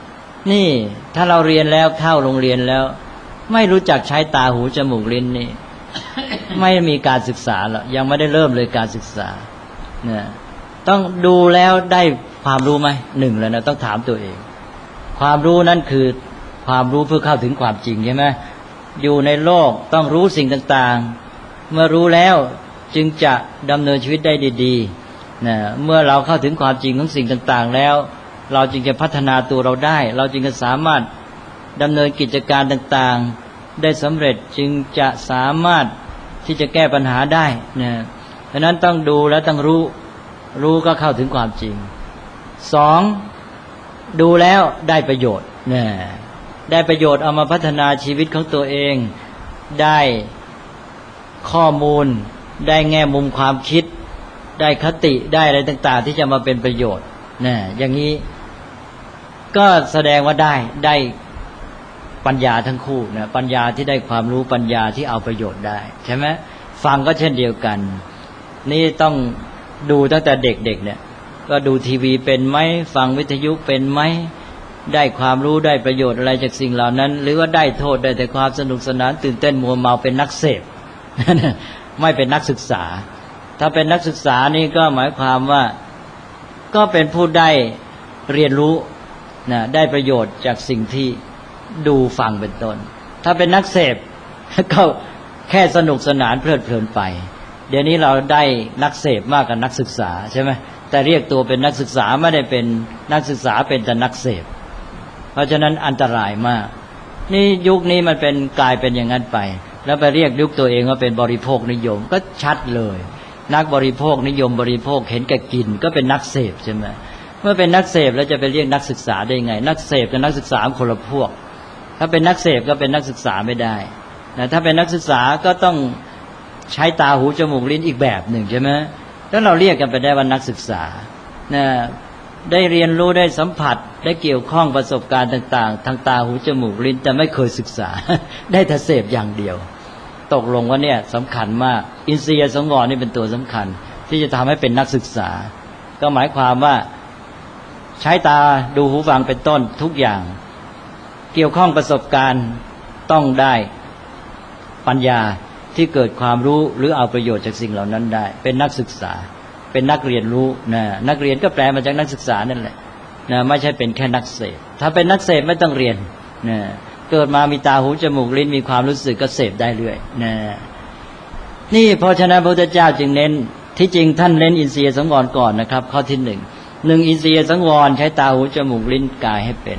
นี่ถ้าเราเรียนแล้วเข้าโรงเรียนแล้วไม่รู้จักใช้ตาหูจมูกลิ้นนี่ ไม่มีการศึกษาหรอกยังไม่ได้เริ่มเลยการศึกษาเนี่ยต้องดูแล้วได้ความรู้ไหมหนึ่งแล้วนะต้องถามตัวเองความรู้นั่นคือความรู้เพื่อเข้าถึงความจริงใช่ไหมอยู่ในโลกต้องรู้สิ่งต่างๆเมื่อรู้แล้วจึงจะดำเนินชีวิตได้ดีๆนะเมื่อเราเข้าถึงความจริงของสิ่งต่างๆแล้วเราจึงจะพัฒนาตัวเราได้เราจึงจะสามารถดำเนินกิจการต่างๆได้สำเร็จจึงจะสามารถที่จะแก้ปัญหาได้นะเพราะนั้นต้องดูและต้องรู้ก็เข้าถึงความจริงสองดูแล้วได้ประโยชน์นะได้ประโยชน์เอามาพัฒนาชีวิตของตัวเองได้ข้อมูลได้แง่มุมความคิดได้คติได้อะไรต่างๆที่จะมาเป็นประโยชน์นะอย่างนี้ก็แสดงว่าได้ปัญญาทั้งคู่นะปัญญาที่ได้ความรู้ปัญญาที่เอาประโยชน์ได้ใช่ไหมฟังก็เช่นเดียวกันนี่ต้องดูตั้งแต่เด็กๆเนี่ยก็ดูทีวีเป็นไหมฟังวิทยุเป็นไหมได้ความรู้ได้ประโยชน์อะไรจากสิ่งเหล่านั้นหรือว่าได้โทษได้แต่ความสนุกสนานตื่นเต้นมัวเมาเป็นนักเสพ ไม่เป็นนักศึกษาถ้าเป็นนักศึกษานี่ก็หมายความว่าก็เป็นผู้ได้เรียนรู้นะได้ประโยชน์จากสิ่งที่ดูฟังเป็นต้นถ้าเป็นนักเสพก็แค่สนุกสนานเพลิดเพลินไปเดี๋ยวนี้เราได้นักเสพมากกว่านักศึกษาใช่ไหมแต่เรียกตัวเป็นนักศึกษาไม่ได้เป็นนักศึกษาเป็นแต่นักเสพเพราะฉะนั้นอันตรายมากนี่ยุคนี้มันเป็นกลายเป็นอย่างนั้นไปแล้วไปเรียกยุคตัวเองว่าเป็นบริโภคนิยมก็ชัดเลยนักบริโภคนิยมบริโภคเห็นแก่กินก็เป็นนักเสพใช่ไหมเมื่อเป็นนักเสพแล้วจะไปเรียกนักศึกษาได้ไงนักเสพกับนักศึกษาคนละพวกถ้าเป็นนักเสพก็เป็นนักศึกษาไม่ได้นะถ้าเป็นนักศึกษาก็ต้องใช้ตาหูจมูกลิ้นอีกแบบหนึ่งใช่ไหมแล้วเราเรียกกันไปได้ว่านักศึกษานะได้เรียนรู้ได้สัมผัสได้เกี่ยวข้องประสบการณ์ต่างๆทางตาหูจมูกลิ้นแต่ไม่เคยศึกษา ได้แต่เสพอย่างเดียวตกลงว่าเนี่ยสำคัญมากอินทรียสังวรนี่เป็นตัวสำคัญที่จะทำให้เป็นนักศึกษาก็หมายความว่าใช้ตาดูหูฟังเป็นต้นทุกอย่างเกี่ยวข้องประสบการณ์ต้องได้ปัญญาที่เกิดความรู้หรือเอาประโยชน์จากสิ่งเหล่านั้นได้เป็นนักศึกษาเป็นนักเรียนรู้นะนักเรียนก็แปลมาจากนักศึกษานั่นแหละนะไม่ใช่เป็นแค่นักเสพถ้าเป็นนักเสพไม่ต้องเรียนนะเกิดมามีตาหูจมูกลิ้นมีความรู้สึกก็เสพได้เรื่อยนะนี่เพราะฉะนั้นพระพุทธเจ้าจึงเน้นที่จริงท่านเน้นอินทรียสังวรก่อนนะครับข้อที่หนึ่งอินทรียสังวรใช้ตาหูจมูกลิ้นกายให้เป็น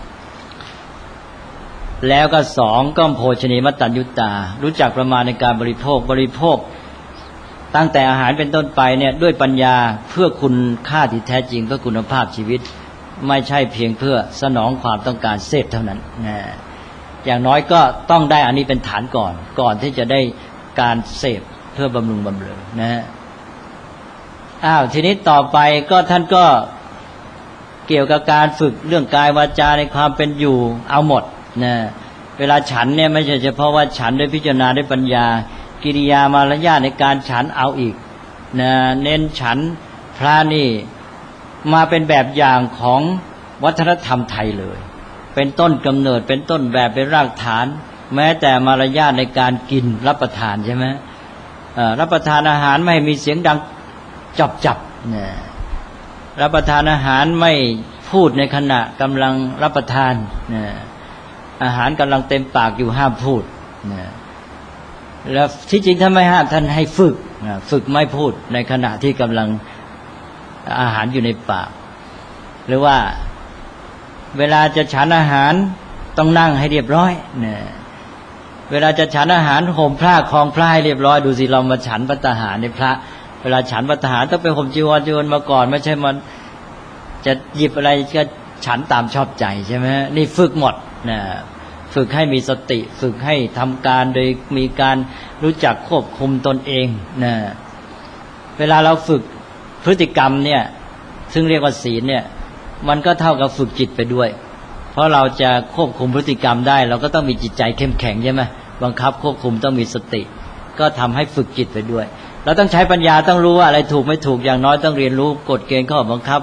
แล้วก็สองก็โภชนีมัตตัญญุตารู้จักประมาณในการบริโภคตั้งแต่อาหารเป็นต้นไปเนี่ยด้วยปัญญาเพื่อคุณค่าที่แท้จริงเพื่อคุณภาพชีวิตไม่ใช่เพียงเพื่อสนองความต้องการเสพเท่านั้นนะอย่างน้อยก็ต้องได้อันนี้เป็นฐานก่อนที่จะได้การเสพเพื่อบำรุงบำเรอนะทีนี้ต่อไปก็ท่านก็เกี่ยวกับการฝึกเรื่องกายวาจาในความเป็นอยู่เอาหมดนะเวลาฉันเนี่ยไม่ใช่เฉพาะว่าฉันด้วยพิจารณาด้วยปัญญากิริยามารยาทในการฉันเอาอีกนะเน้นฉันพระนี่มาเป็นแบบอย่างของวัฒนธรรมไทยเลยเป็นต้นกำเนิดเป็นต้นแบบเป็นรากฐานแม้แต่มารยาทในการกินรับประทานใช่ไหมรับประทานอาหารไม่ให้มีเสียงดังจับนะรับประทานอาหารไม่พูดในขณะกำลังรับประทานนะอาหารกำลังเต็มปากอยู่ห้ามพูดนะแล้วที่จริงท่านไม่ห้ามท่านให้ฝึกไม่พูดในขณะที่กำลังอาหารอยู่ในปากหรือว่าเวลาจะฉันอาหารต้องนั่งให้เรียบร้อยนะเวลาจะฉันอาหารห่มผ้าคลองผ้าให้เรียบร้อยดูสิเรามาฉันภัตตาหารในพระเวลาฉันภัตตาหารต้องไปห่มจีวรมาก่อนไม่ใช่มันจะหยิบอะไรก็ฉันตามชอบใจใช่ไหมนี่ฝึกหมดนะฝึกให้มีสติฝึกให้ทำการโดยมีการรู้จักควบคุมตนเองนะเวลาเราฝึกพฤติกรรมเนี่ยซึ่งเรียกว่าศีลเนี่ยมันก็เท่ากับฝึกจิตไปด้วยเพราะเราจะควบคุมพฤติกรรมได้เราก็ต้องมีจิตใจเข้มแข็งใช่ไหมบังคับควบคุมต้องมีสติก็ทำให้ฝึกจิตไปด้วยเราต้องใช้ปัญญาต้องรู้ว่าอะไรถูกไม่ถูกอย่างน้อยต้องเรียนรู้กฎเกณฑ์ข้อบังคับ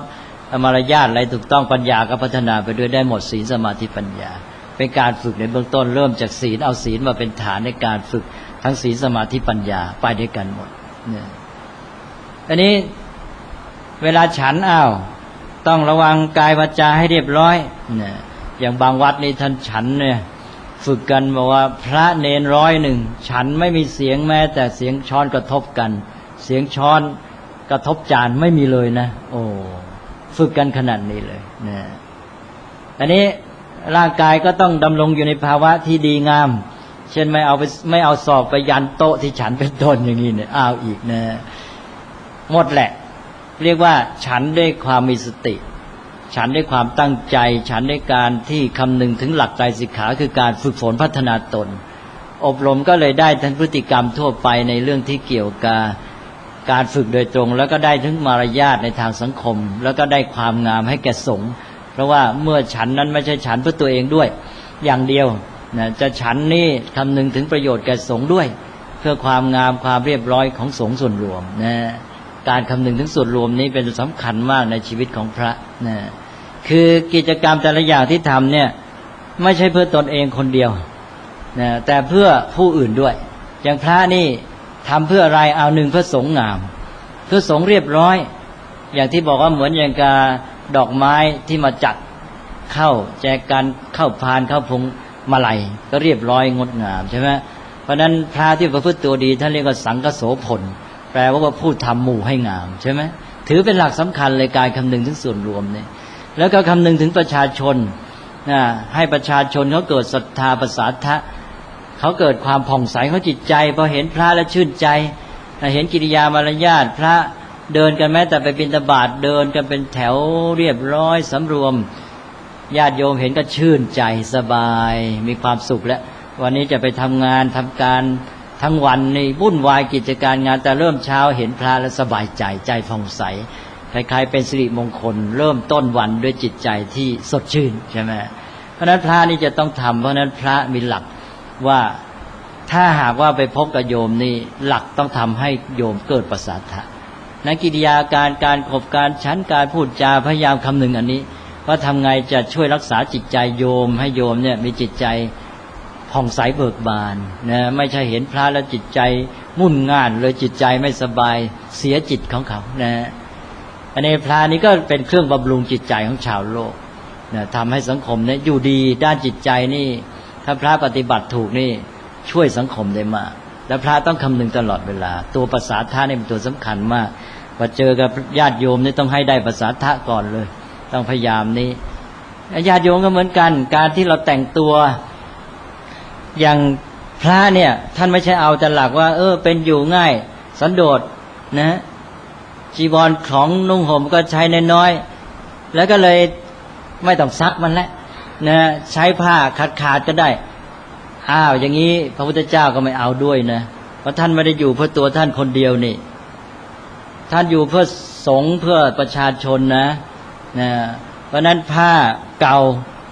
มารยาทอะไรถูกต้องปัญญาก็พัฒนาไปด้วยได้หมดศีลสมาธิปัญญาเป็นการฝึกในเบื้องต้นเริ่มจากศีลเอาศีลมาเป็นฐานในการฝึกทั้งศีลสมาธิปัญญาไปด้วยกันหมดเนี่ยอันนี้เวลาฉันต้องระวังกายวาจาให้เรียบร้อยเนี่ยอย่างบางวัดนี่ท่านฉันเนี่ยฝึกกันบอกว่าพระเนร100ฉันไม่มีเสียงแม้แต่เสียงช้อนกระทบกันเสียงช้อนกระทบจานไม่มีเลยนะโอ้ฝึกกันขนาดนี้เลยนะอันนี้ร่างกายก็ต้องดำรงอยู่ในภาวะที่ดีงามเช่นไม่เอาศอกไปยันโต๊ะที่ฉันเป็นต้นอย่างนี้เนี่ยอีกนะหมดแหละเรียกว่าฉันด้วยความมีสติฉันด้วยความตั้งใจฉันด้วยการที่คำนึงถึงหลักไตรสิกขาคือการฝึกฝนพัฒนาตนอบรมก็เลยได้ทั้งพฤติกรรมทั่วไปในเรื่องที่เกี่ยวกับการฝึกโดยตรงแล้วก็ได้ถึงมารยาทในทางสังคมแล้วก็ได้ความงามให้แก่สงฆ์เพราะว่าเมื่อฉันนั้นไม่ใช่ฉันเพื่อตัวเองด้วยอย่างเดียวนะจะฉันนี่คำนึงถึงประโยชน์แก่สงฆ์ด้วยเพื่อความงามความเรียบร้อยของสงฆ์ส่วนรวมนะการคำนึงถึงส่วนรวมนี้เป็นสำคัญมากในชีวิตของพระนะคือกิจกรรมแต่ละอย่างที่ทำเนี่ยไม่ใช่เพื่อตนเองคนเดียวนะแต่เพื่อผู้อื่นด้วยอย่างพระนี่ทำเพื่ออะไรเอาหนึ่งเพื่อสงฆ์งามเพื่อสงฆ์เรียบร้อยอย่างที่บอกว่าเหมือนอย่างกับดอกไม้ที่มาจัดเข้าแจกันเข้าพานเข้าพงมาลัยก็เรียบร้อยงดงามใช่ไหมเพราะนั้นพระที่ประพฤติตัวดีท่านเรียกว่าสังฆโสพลแปลว่าผู้ทำหมู่ให้งามใช่ไหมถือเป็นหลักสำคัญเลยการคำนึงถึงส่วนรวมเนี่ยแล้วก็คำนึงถึงประชาชนให้ประชาชนเขาเกิดศรัทธาประสาทะเขาเกิดความผ่องใสของจิตใจพอเห็นพระแล้วชื่นใจเห็นกิริยามารยาทพระเดินกันแม้แต่ไปบิณฑบาตเดินกันเป็นแถวเรียบร้อยสำรวมญาติโยมเห็นก็ชื่นใจสบายมีความสุขแล้ววันนี้จะไปทำงานทำการทั้งวันนี่วุ่นวายกิจการงานแต่เริ่มเช้าเห็นพระแล้วสบายใจใจผ่องใสคล้ายๆเป็นสิริมงคลเริ่มต้นวันด้วยจิตใจที่สดชื่นใช่ไหมเพราะนั้นพระนี่จะต้องทำเพราะนั้นพระมีหลักว่าถ้าหากว่าไปพบกับโยมนี่หลักต้องทำให้โยมเกิดประสาทะในกิริยาการขบการฉันการพูดจาพยายามคำนึงอันนี้ว่าทำไงจะช่วยรักษาจิตใจโยมให้โยมเนี่ยมีจิตใจผ่องใสเบิกบานนะไม่ใช่เห็นพระแล้วจิตใจมุ่นง่านเลยจิตใจไม่สบายเสียจิตของเขานะอันนี้พระนี้ก็เป็นเครื่องบำรุงจิตใจของชาวโลกนะทำให้สังคมเนี่ยอยู่ดีด้านจิตใจนี่ถ้าพระปฏิบัติถูกนี่ช่วยสังคมได้มากและพระต้องคำนึงตลอดเวลาตัวประสาทะนี่เป็นตัวสำคัญมากพอเจอกับญาติโยมนี่ต้องให้ได้ประสาทะก่อนเลยต้องพยายามนี้ญาติโยมก็เหมือนกันการที่เราแต่งตัวอย่างพระเนี่ยท่านไม่ใช่เอาแต่หลักว่าเป็นอยู่ง่ายสันโดษนะจีวรของนุ่งห่มก็ใช้น้อยๆแล้วก็เลยไม่ต้องซักมันแล้วนะใช้ผ้าขาดก็ได้อย่างนี้พระพุทธเจ้าก็ไม่เอาด้วยนะเพราะท่านไม่ได้อยู่เพื่อตัวท่านคนเดียวนี่ท่านอยู่เพื่อสงฆ์เพื่อประชาชนนะเพราะนั้นผ้าเก่า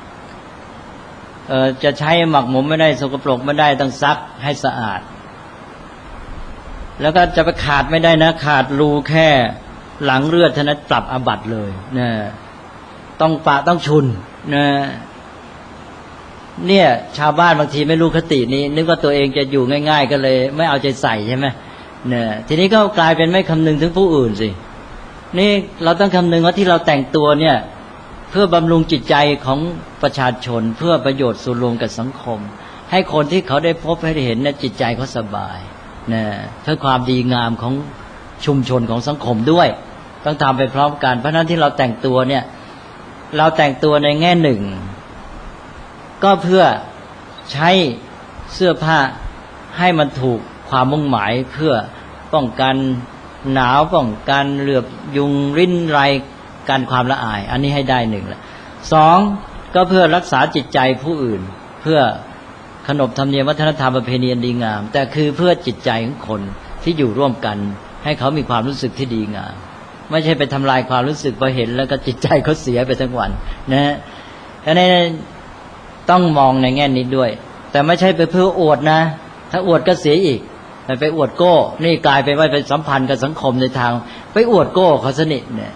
จะใช้หมักหมมไม่ได้สกปรกไม่ได้ต้องซักให้สะอาดแล้วก็จะไปขาดไม่ได้นะขาดรูแค่หลังเลือดเท่านั้นปรับอาบัติเลยนะต้องปะต้องชุนนะเนี่ยชาวบ้านบางทีไม่รู้คตินี้นึกว่าตัวเองจะอยู่ง่ายๆก็เลยไม่เอาใจใส่ใช่ไหมเนี่ยทีนี้ก็กลายเป็นไม่คำนึงถึงผู้อื่นสินี่เราต้องคำนึงว่าที่เราแต่งตัวเนี่ยเพื่อบำรุงจิตใจของประชาชนเพื่อประโยชน์ส่วนรวมกับสังคมให้คนที่เขาได้พบให้ได้เห็นเนี่ยจิตใจเขาสบายนะเพื่อความดีงามของชุมชนของสังคมด้วยต้องทำไปพร้อมกันเพราะนั้นที่เราแต่งตัวเนี่ยเราแต่งตัวในแง่หนึ่งก็เพื่อใช้เสื้อผ้าให้มันถูกความมุ่งหมายเพื่อป้องกันหนาวป้องกันเหลือบยุงริ้นไรกันความละอายอันนี้ให้ได้หนึ่งละสองก็เพื่อรักษาจิตใจผู้อื่นเพื่อขนบธรรมเนียมวัฒนธรรมประเพณีดีงามแต่คือเพื่อจิตใจของคนที่อยู่ร่วมกันให้เขามีความรู้สึกที่ดีงามไม่ใช่ไปทำลายความรู้สึกพอเห็นแล้วก็จิตใจเขาเสียไปทั้งวันนะอันนี้ต้องมองในแง่นี้ด้วยแต่ไม่ใช่ไปเพื่ออวดนะถ้าอวดก็เสียอีกไปอวดโก้นี่กลายไปว่าเป็นสัมพันธ์กับสังคมในทางไปอวดโก้เขาสนิทเนี่ย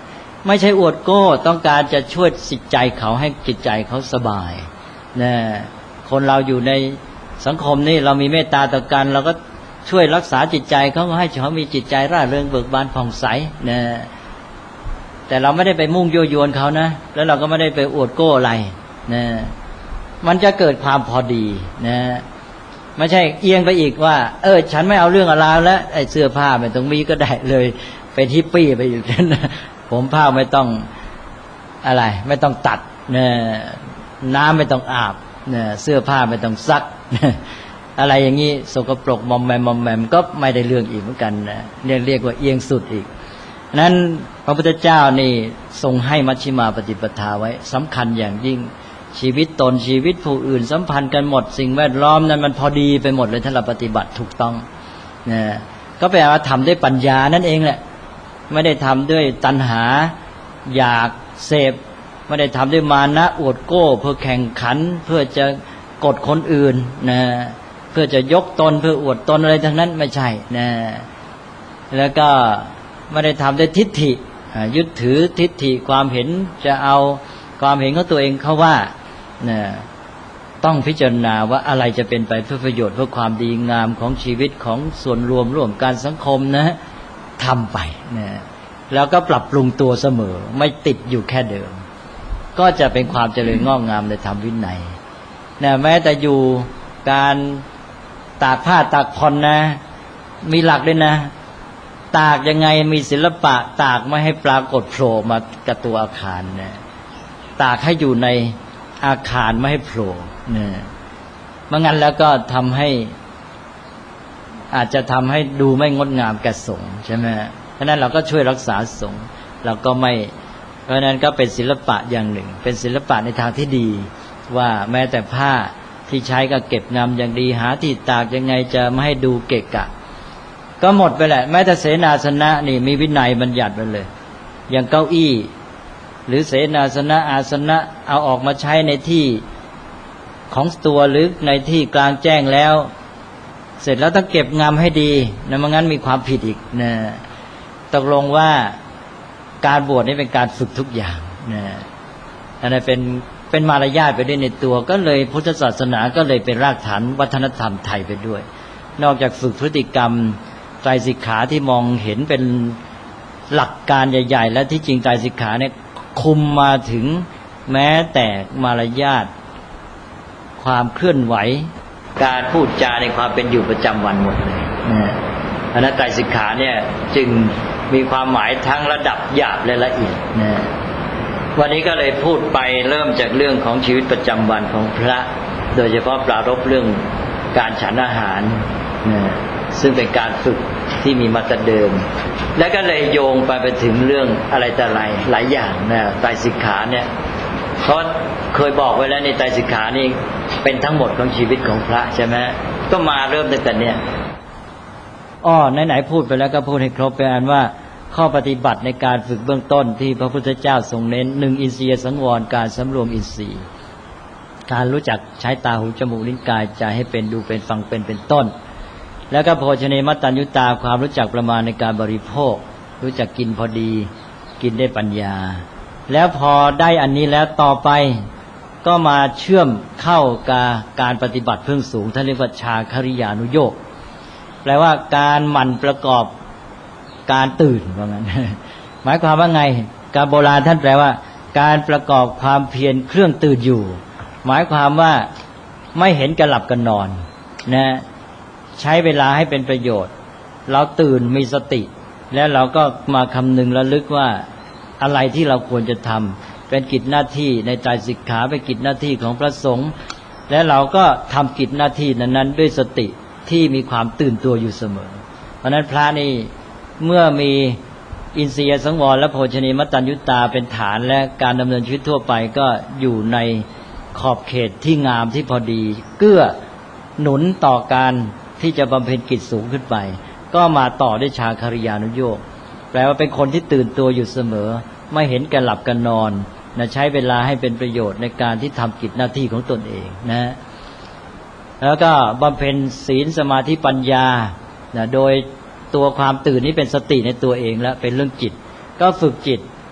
ไม่ใช่อวดโก้ต้องการจะช่วยจิตใจเขาให้จิตใจเขาสบายนะคนเราอยู่ในสังคมนี่เรามีเมตตาต่อกันเราก็ช่วยรักษาจิตใจเขาให้เขามีจิตใจร่าเริงเบิกบานผ่องใสนะแต่เราไม่ได้ไปมุ่งยั่วยวนเขานะแล้วเราก็ไม่ได้ไปอวดโก้อะไรนะมันจะเกิดความพอดีนะไม่ใช่เอียงไปอีกว่าฉันไม่เอาเรื่องอะไรแล้วไอ้เสื้อผ้าไม่ต้องมีก็ได้เลยเป็นฮิปปี้ไปอยู่นั่นนะผมผ้าไม่ต้องอะไรไม่ต้องตัดนะน้ำไม่ต้องอาบนะเสื้อผ้าไม่ต้องซักอะไรอย่างนี้สกปรกมอมแมมก็ไม่ได้เรื่องอีกเหมือนกันนะเรียกว่าเอียงสุดอีกนั้นพระพุทธเจ้านี่ทรงให้มัชฌิมาปฏิปทาไว้สำคัญอย่างยิ่งชีวิตตนชีวิตผู้อื่นสัมพันธ์กันหมดสิ่งแวดล้อมนั้นมันพอดีไปหมดเลยถ้าเราปฏิบัติถูกต้องนะก็แปลว่าทำด้วยปัญญานั่นเองแหละไม่ได้ทำด้วยตัณหาอยากเสพไม่ได้ทำด้วยมานะอวดโก้เพื่อแข่งขันเพื่อจะกดคนอื่นนะเพื่อจะยกตนเพื่ออวดตนอะไรทั้งนั้นไม่ใช่นะแล้วก็ไม่ได้ทำด้วยทิฏฐิยึดถือทิฏฐิความเห็นจะเอาความเห็นของตัวเองเข้าว่านะต้องพิจารณาว่าอะไรจะเป็นไปเพื่อประโยชน์เพื่อความดีงามของชีวิตของส่วนรวมร่วมการสังคมนะทำไปนะแล้วก็ปรับปรุงตัวเสมอไม่ติดอยู่แค่เดิมก็จะเป็นความเจริญงอกงามในธรรมวินัยนะแม้แต่อยู่การตากผ้าตากผ่อนนะมีหลักด้วยนะตากยังไงมีศิลปะตากไม่ให้ปรากฏโผล่มากับตัวอาคารนะตากให้อยู่ในอาคารไม่ให้โผล่นะไม่งั้นแล้วก็ทำให้อาจจะทำให้ดูไม่งดงามแก่สงฆ์ใช่ไหมเพราะนั้นเราก็ช่วยรักษาสงฆ์เราก็ไม่เพราะนั้นก็เป็นศิลปะอย่างหนึ่งเป็นศิลปะในทางที่ดีว่าแม้แต่ผ้าที่ใช้ก็เก็บงามอย่างดีหาที่ตากยังไงจะไม่ให้ดูเกะกะก็หมดไปแหละแม้แต่เสนาสนะนี่มีวินัยบัญญัติไว้เลยอย่างเก้าอี้หรือเสนาสนะอาสนะเอาออกมาใช้ในที่ของตัวหรือในที่กลางแจ้งแล้วเสร็จแล้วต้องเก็บงามให้ดีนะไม่งั้นมีความผิดอีกนะตกลงว่าการบวชนี่เป็นการฝึกทุกอย่างนะอันนั้นเป็นมารยาทไปด้วยในตัวก็เลยพุทธศาสนาก็เลยเป็นรากฐานวัฒนธรรมไทยไปด้วยนอกจากฝึกพฤติกรรมไตรสิกขาที่มองเห็นเป็นหลักการใหญ่ๆและที่จริงไตรสิกขาเนี่ยคุมมาถึงแม้แต่มารยาทความเคลื่อนไหวการพูดจาในความเป็นอยู่ประจำวันหมดเลยนะอันนั้นไตรสิกขาเนี่ยจึงมีความหมายทั้งระดับหยาบและละเอียดนะวันนี้ก็เลยพูดไปเริ่มจากเรื่องของชีวิตประจำวันของพระโดยเฉพาะปรารภเรื่องการฉันอาหารนะซึ่งเป็นการฝึกที่มีมาแต่เดิมแล้วก็เลยโยงไปถึงเรื่องอะไรแต่ไรหลายอย่างนะไตรสิกขาเนี่ยเพราะเคยบอกไว้แล้วในไตรสิกขานี่เป็นทั้งหมดของชีวิตของพระใช่ไหมก็มาเริ่มตั้งแต่เนี่ยไหนๆพูดไปแล้วก็พูดให้ครบไปอันว่าข้อปฏิบัติในการฝึกเบื้องต้นที่พระพุทธเจ้าทรงเน้น1อินทรียสังวรการสำรวมอินทรีย์การรู้จักใช้ตาหูจมูกลิ้นกายใจให้เป็นดูเป็นฟังเป็นต้นแล้วก็โภชเนมัตตัญญุตาความรู้จักประมาณในการบริโภครู้จักกินพอดีกินได้ปัญญาแล้วพอได้อันนี้แล้วต่อไปก็มาเชื่อมเข้ากับการปฏิบัติเพิ่งสูงท่านเรียกว่าชาคริยานุโยคแปลว่าการหมั่นประกอบการตื่นว่างั้นหมายความว่าไงการโบราณท่านแปลว่าการประกอบความเพียรเครื่องตื่นอยู่หมายความว่าไม่เห็นกันหลับกันนอนนะใช้เวลาให้เป็นประโยชน์เราตื่นมีสติแล้วเราก็มาคำนึงระลึกว่าอะไรที่เราควรจะทำเป็นกิจหน้าที่ในไตรสิกขาเป็นกิจหน้าที่ของพระสงฆ์และเราก็ทำกิจหน้าที่นั้นๆด้วยสติที่มีความตื่นตัวอยู่เสมอเพราะนั้นพระนี่เมื่อมีอินทรียสังวรและโภชเนมัตตัญญุตาเป็นฐานและการดำเนินชีวิตทั่วไปก็อยู่ในขอบเขตที่งามที่พอดีเกื้อหนุนต่อการที่จะบำเพ็ญกิจสูงขึ้นไปก็มาต่อด้วยชาคริยานุโยคแปลว่าเป็นคนที่ตื่นตัวอยู่เสมอไม่เห็นแก่หลับกันนอนนะใช้เวลาให้เป็นประโยชน์ในการที่ทำกิจหน้าที่ของตนเองนะแล้วก็บำเพ็ญศีลสมาธิปัญญานะโดยตัวความตื่นนี้เป็นสติในตัวเองแล้วเป็นเรื่องจิตก็ฝึกจิต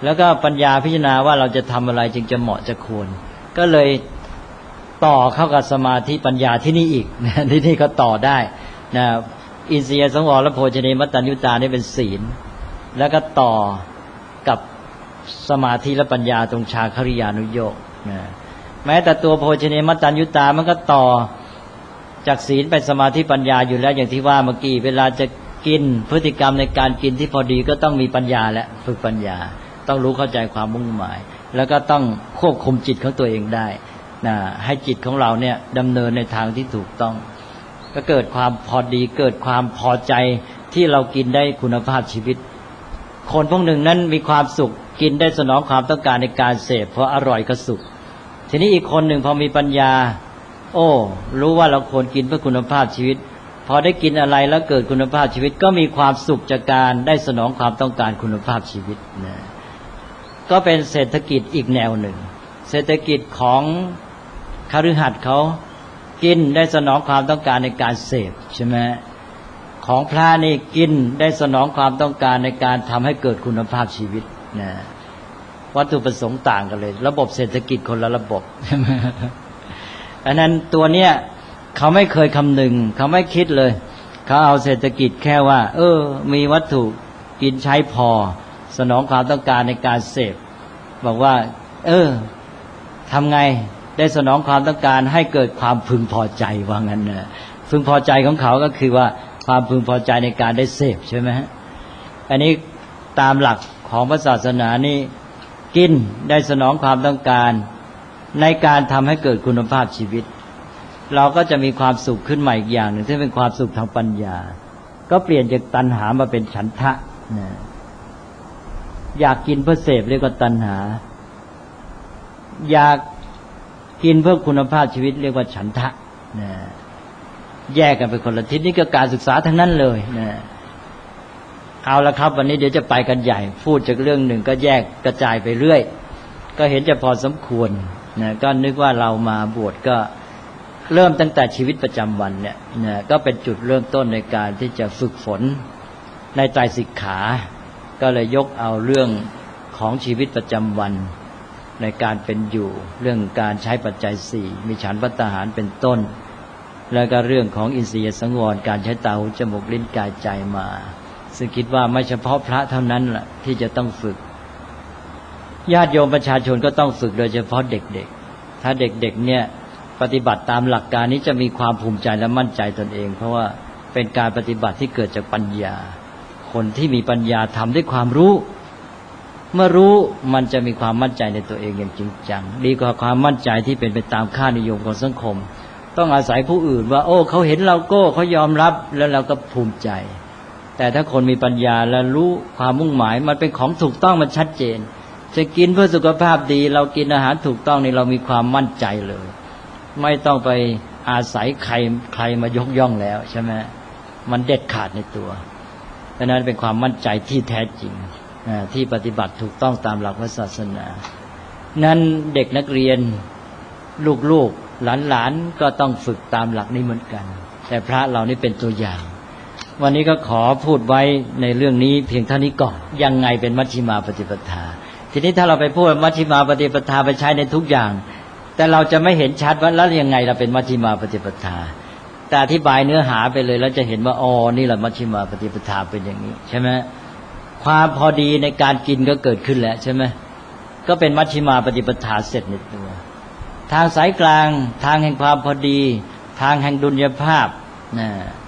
แล้วก็ปัญญาพิจารณาว่าเราจะทำอะไรจึงจะเหมาะจะควรก็เลยต่อเข้ากับสมาธิปัญญาที่นี่อีกนะที่นี่ก็ต่อได้นะอินทรียสังวรและโภชเนมัตตัญญูตานี่เป็นศีลแล้วก็ต่อกับสมาธิและปัญญาตรงฌานคริยานุโยคนะแม้แต่ตัวโภชเนมัตตัญญูตามันก็ต่อจากศีลไปสมาธิปัญญาอยู่แล้วอย่างที่ว่าเมื่อกี้เวลาจะกินพฤติกรรมในการกินที่พอดีก็ต้องมีปัญญาและฝึกปัญญาต้องรู้เข้าใจความมุ่งหมายแล้วก็ต้องควบคุมจิตของตัวเองได้นะให้จิตของเราเนี่ยดำเนินในทางที่ถูกต้องก็เกิดความพอดีเกิดความพอใจที่เรากินได้คุณภาพชีวิตคนพวกหนึ่งนั้นมีความสุขกินได้สนองความต้องการในการเสพเพราะอร่อยก็สุขทีนี้อีกคนหนึ่งพอมีปัญญาโอ้รู้ว่าเราควรกินเพื่อคุณภาพชีวิตพอได้กินอะไรแล้วเกิดคุณภาพชีวิตก็มีความสุขจากการได้สนองความต้องการคุณภาพชีวิตนะก็เป็นเศรษฐกิจอีกแนวหนึ่งเศรษฐกิจของคฤหัสถ์เขากินได้สนองความต้องการในการเสพใช่ไหมของพระนี่กินได้สนองความต้องการในการทำให้เกิดคุณภาพชีวิตนะวัตถุประสงค์ต่างกันเลยระบบเศรษฐกิจคนละระบบใช่ไหมอันนั้นตัวเนี้ยเขาไม่เคยคำนึงเขาไม่คิดเลยเขาเอาเศรษฐกิจแค่ว่ามีวัตถุกินใช้พอสนองความต้องการในการเสพบอกว่าทำไงได้สนองความต้องการให้เกิดความพึงพอใจว่างั้นนะพึงพอใจของเขาก็คือว่าความพึงพอใจในการได้เสพใช่ไหมอันนี้ตามหลักของพระศาสนานี่กินได้สนองความต้องการในการทำให้เกิดคุณภาพชีวิตเราก็จะมีความสุขขึ้นใหม่อีกอย่างหนึ่งที่เป็นความสุขทางปัญญาก็เปลี่ยนจากตัณหามาเป็นฉันทะนะอยากกินเพื่อเสพเรียกว่าตัณหาอยากกินเพื่อคุณภาพชีวิตเรียกว่าฉันทะนะแยกกันเป็นคนละทิศนี่ก็การศึกษาทั้งนั้นเลยนะเอาละครับวันนี้เดี๋ยวจะไปกันใหญ่พูดจากเรื่องหนึ่งก็แยกกระจายไปเรื่อยก็เห็นจะพอสมควรนะก็นึกว่าเรามาบวชก็เริ่มตั้งแต่ชีวิตประจำวันเนี่ยนะก็เป็นจุดเริ่มต้นในการที่จะฝึกฝนในไตรสิกขาก็เลยยกเอาเรื่องของชีวิตประจำวันในการเป็นอยู่เรื่องการใช้ปัจจัยสี่มีฉันท์ภัตตาหารเป็นต้นแล้วก็เรื่องของอินทรียสังวรการใช้ตาหูจมูกลิ้นกายใจมาซึ่งคิดว่าไม่เฉพาะพระเท่านั้นแหละที่จะต้องฝึกญาติโยมประชาชนก็ต้องฝึกโดยเฉพาะเด็กๆถ้าเด็กๆเนี่ยปฏิบัติตามหลักการนี้จะมีความภูมิใจและมั่นใจตนเองเพราะว่าเป็นการปฏิบัติที่เกิดจากปัญญาคนที่มีปัญญาทำด้วยความรู้เมื่อรู้มันจะมีความมั่นใจในตัวเองอย่างจริงจังดีกว่าความมั่นใจที่เป็นไปตามค่านิยมของสังคมต้องอาศัยผู้อื่นว่าเขาเห็นเราเขายอมรับแล้วเราก็ภูมิใจแต่ถ้าคนมีปัญญาและรู้ความมุ่งหมายมันเป็นของถูกต้องมันชัดเจนจะกินเพื่อสุขภาพดีเรากินอาหารถูกต้องนี่เรามีความมั่นใจเลยไม่ต้องไปอาศัยใครมายกย่องแล้วใช่ไหมมันเด็ดขาดในตัวดังนั้นเป็นความมั่นใจที่แท้จริงที่ปฏิบัติถูกต้องตามหลักพระศาสนานั้นเด็กนักเรียนลูกๆหลานๆก็ต้องฝึกตามหลักนี้เหมือนกันแต่พระเรานี่เป็นตัวอย่างวันนี้ก็ขอพูดไว้ในเรื่องนี้เพียงเท่านี้ก่อนยังไงเป็นมัชฌิมาปฏิปทาทีนี้ถ้าเราไปพูดมัชฌิมาปฏิปทาไปใช้ในทุกอย่างแต่เราจะไม่เห็นชัดว่าแล้วยังไงเราเป็นมัชฌิมาปฏิปทาแต่อธิบายเนื้อหาไปเลยแล้วจะเห็นว่านี่แหละมัชฌิมาปฏิปทาเป็นอย่างนี้ใช่ไหมความพอดีในการกินก็เกิดขึ้นแล้วใช่ไหมก็เป็นมัชฌิมาปฏิปทาเสร็จในตัวทางสายกลางทางแห่งความพอดีทางแห่งดุลยภาพนะ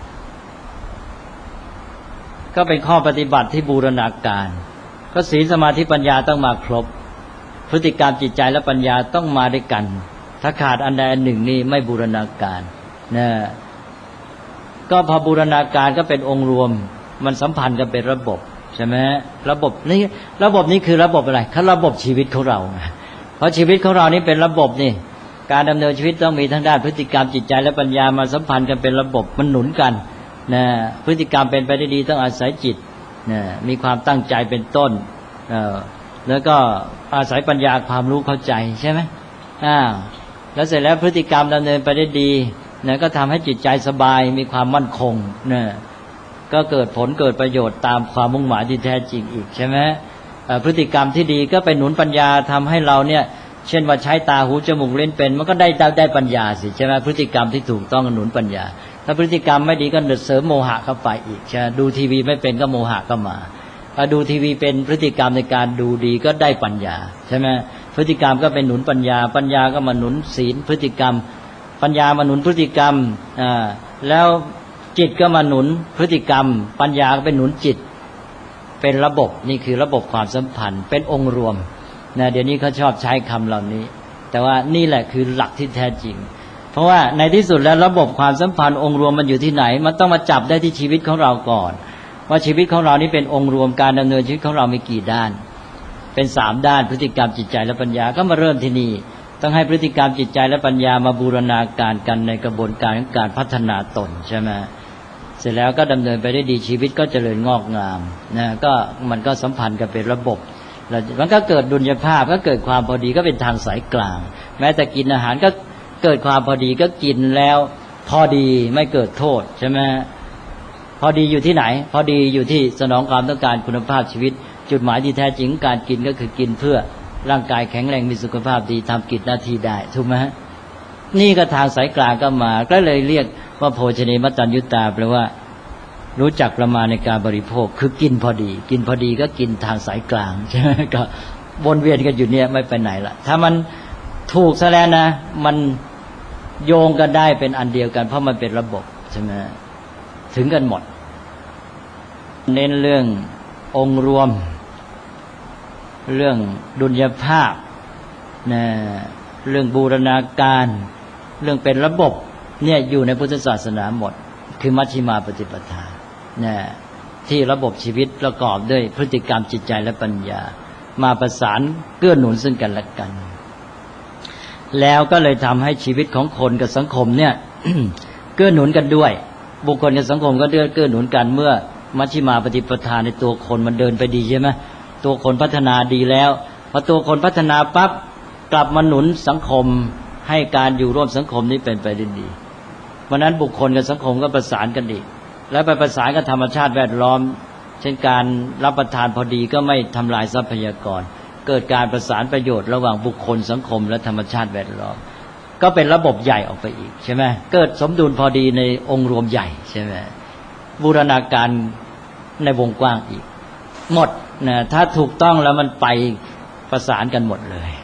ก็เป็นข้อปฏิบัติที่บูรณาการก็ศีลสมาธิปัญญาต้องมาครบพฤติกรรมจิตใจและปัญญาต้องมาด้วยกันถ้าขาดอันใดอันหนึ่งนี่ไม่บูรณาการนะก็พอบูรณาการก็เป็นองค์รวมมันสัมพันธ์กันเป็นระบบใช่ไหมระบบนี้คือระบบอะไรคือระบบชีวิตของเราเพราะชีวิตของเรานี่เป็นระบบนี่การดำเนินชีวิตต้องมีทั้งด้านพฤติกรรมจิตใจและปัญญามาสัมพันธ์กันเป็นระบบมันหนุนกันนะพฤติกรรมเป็นไปได้ดีต้องอาศัยจิตนะมีความตั้งใจเป็นต้นแล้วก็อาศัยปัญญาความรู้เข้าใจใช่ไหมแล้วเสร็จแล้วพฤติกรรมดำเนินไปได้ดีนะก็ทำให้จิตใจสบายมีความมั่นคง ก็เกิดผลเกิดประโยชน์ตามความมุ่งหมายที่แท้จริงอีกใช่ไหมพฤติกรรมที่ดีก็ไปหนุนปัญญาทำให้เราเนี่ยเช่นว่าใช้ตาหูจมูกลิ้นเป็นมันก็ได้ปัญญาสิใช่ไหมพฤติกรรมที่ถูกต้องหนุนปัญญาถ้าพฤติกรรมไม่ดีก็เสริมโมหะเข้าไปอีกใช่ดูทีวีไม่เป็นก็โมหะก็มาดูทีวีเป็นพฤติกรรมในการดูดีก็ได้ปัญญาใช่ไหมพฤติกรรมก็เป็นหนุนปัญญาปัญญาก็มาหนุนศีลพฤติกรรมปัญญามาหนุนพฤติกรรมแล้วจิตก็มาหนุนพฤติกรรมปัญญาก็เป็นหนุนจิตเป็นระบบนี่คือระบบความสัมพันธ์เป็นองค์รวมนะเดี๋ยวนี้เขาชอบใช้คำเหล่านี้แต่ว่านี่แหละคือหลักที่แท้จริงเพราะว่าในที่สุดแล้วระบบความสัมพันธ์องค์รวมมันอยู่ที่ไหนมันต้องมาจับได้ที่ชีวิตของเราก่อนว่าชีวิตของเรานี่เป็นองค์รวมการดำเนินชีวิตของเรามีกี่ด้านเป็น3ด้านพฤติกรรมจิตใจและปัญญาก็มาเริ่มที่นี่ต้องให้พฤติกรรมจิตใจและปัญญามาบูรณาการกันในกระบวนการของการพัฒนาตนใช่ไหมเสร็จแล้วก็ดำเนินไปได้ดีชีวิตก็เจริญงอกงามนะก็มันก็สัมพันธ์กันเป็นระบบแล้วมันก็เกิดดุลยภาพก็เกิดความพอดีก็เป็นทางสายกลางแม้แต่กินอาหารก็เกิดความพอดีก็กินแล้วพอดีไม่เกิดโทษใช่ไหมพอดีอยู่ที่ไหนพอดีอยู่ที่สนองความต้องการคุณภาพชีวิตจุดหมายที่แท้จริงการกินก็คือกินเพื่อร่างกายแข็งแรงมีสุขภาพดีทำกิจหน้าที่ได้ถูกไหมนี่ก็ทางสายกลางก็มาก็เลยเรียกว่าโภชเนมัตตัญญุตาแปลว่ารู้จักประมาณในการบริโภคคือกินพอดีกินพอดีก็กินทางสายกลางใช่ไหมก็วนเวียนกันอยู่เนี่ยไม่ไปไหนละถ้ามันถูกซะแล้วนะมันโยงกันได้เป็นอันเดียวกันเพราะมันเป็นระบบใช่ไหมถึงกันหมดเน้นเรื่ององค์รวมเรื่องดุลยภาพนะเรื่องบูรณาการเรื่องเป็นระบบเนี่ยอยู่ในพุทธศาสนาหมดคือมัชฌิมาปฏิปทานะที่ระบบชีวิตประกอบด้วยพฤติกรรมจิตใจและปัญญามาประสานเกื้อหนุนซึ่งกันและกันแล้วก็เลยทำให้ชีวิตของคนกับสังคมเนี่ย เกื้อหนุนกันด้วยบุคคลกับสังคมก็เกื้อหนุนกันเมื่อมัชฌิมาปฏิปทาในตัวคนมันเดินไปดีใช่ไหมตัวคนพัฒนาดีแล้วพอตัวคนพัฒนาปั๊บกลับมาหนุนสังคมให้การอยู่ร่วมสังคมนี้เป็นไปได้ดีเพราะนั้นบุคคลกับสังคมก็ประสานกันดีแล้วไปประสานกับธรรมชาติแวดล้อมเช่นการรับประทานพอดีก็ไม่ทำลายทรัพยากรเกิดการประสานประโยชน์ระหว่างบุคคลสังคมและธรรมชาติแวดล้อมก็เป็นระบบใหญ่ออกไปอีกใช่ไหมเกิดสมดุลพอดีในองค์รวมใหญ่ใช่ไหมบูรณาการในวงกว้างอีกหมดนะถ้าถูกต้องแล้วมันไปประสานกันหมดเลย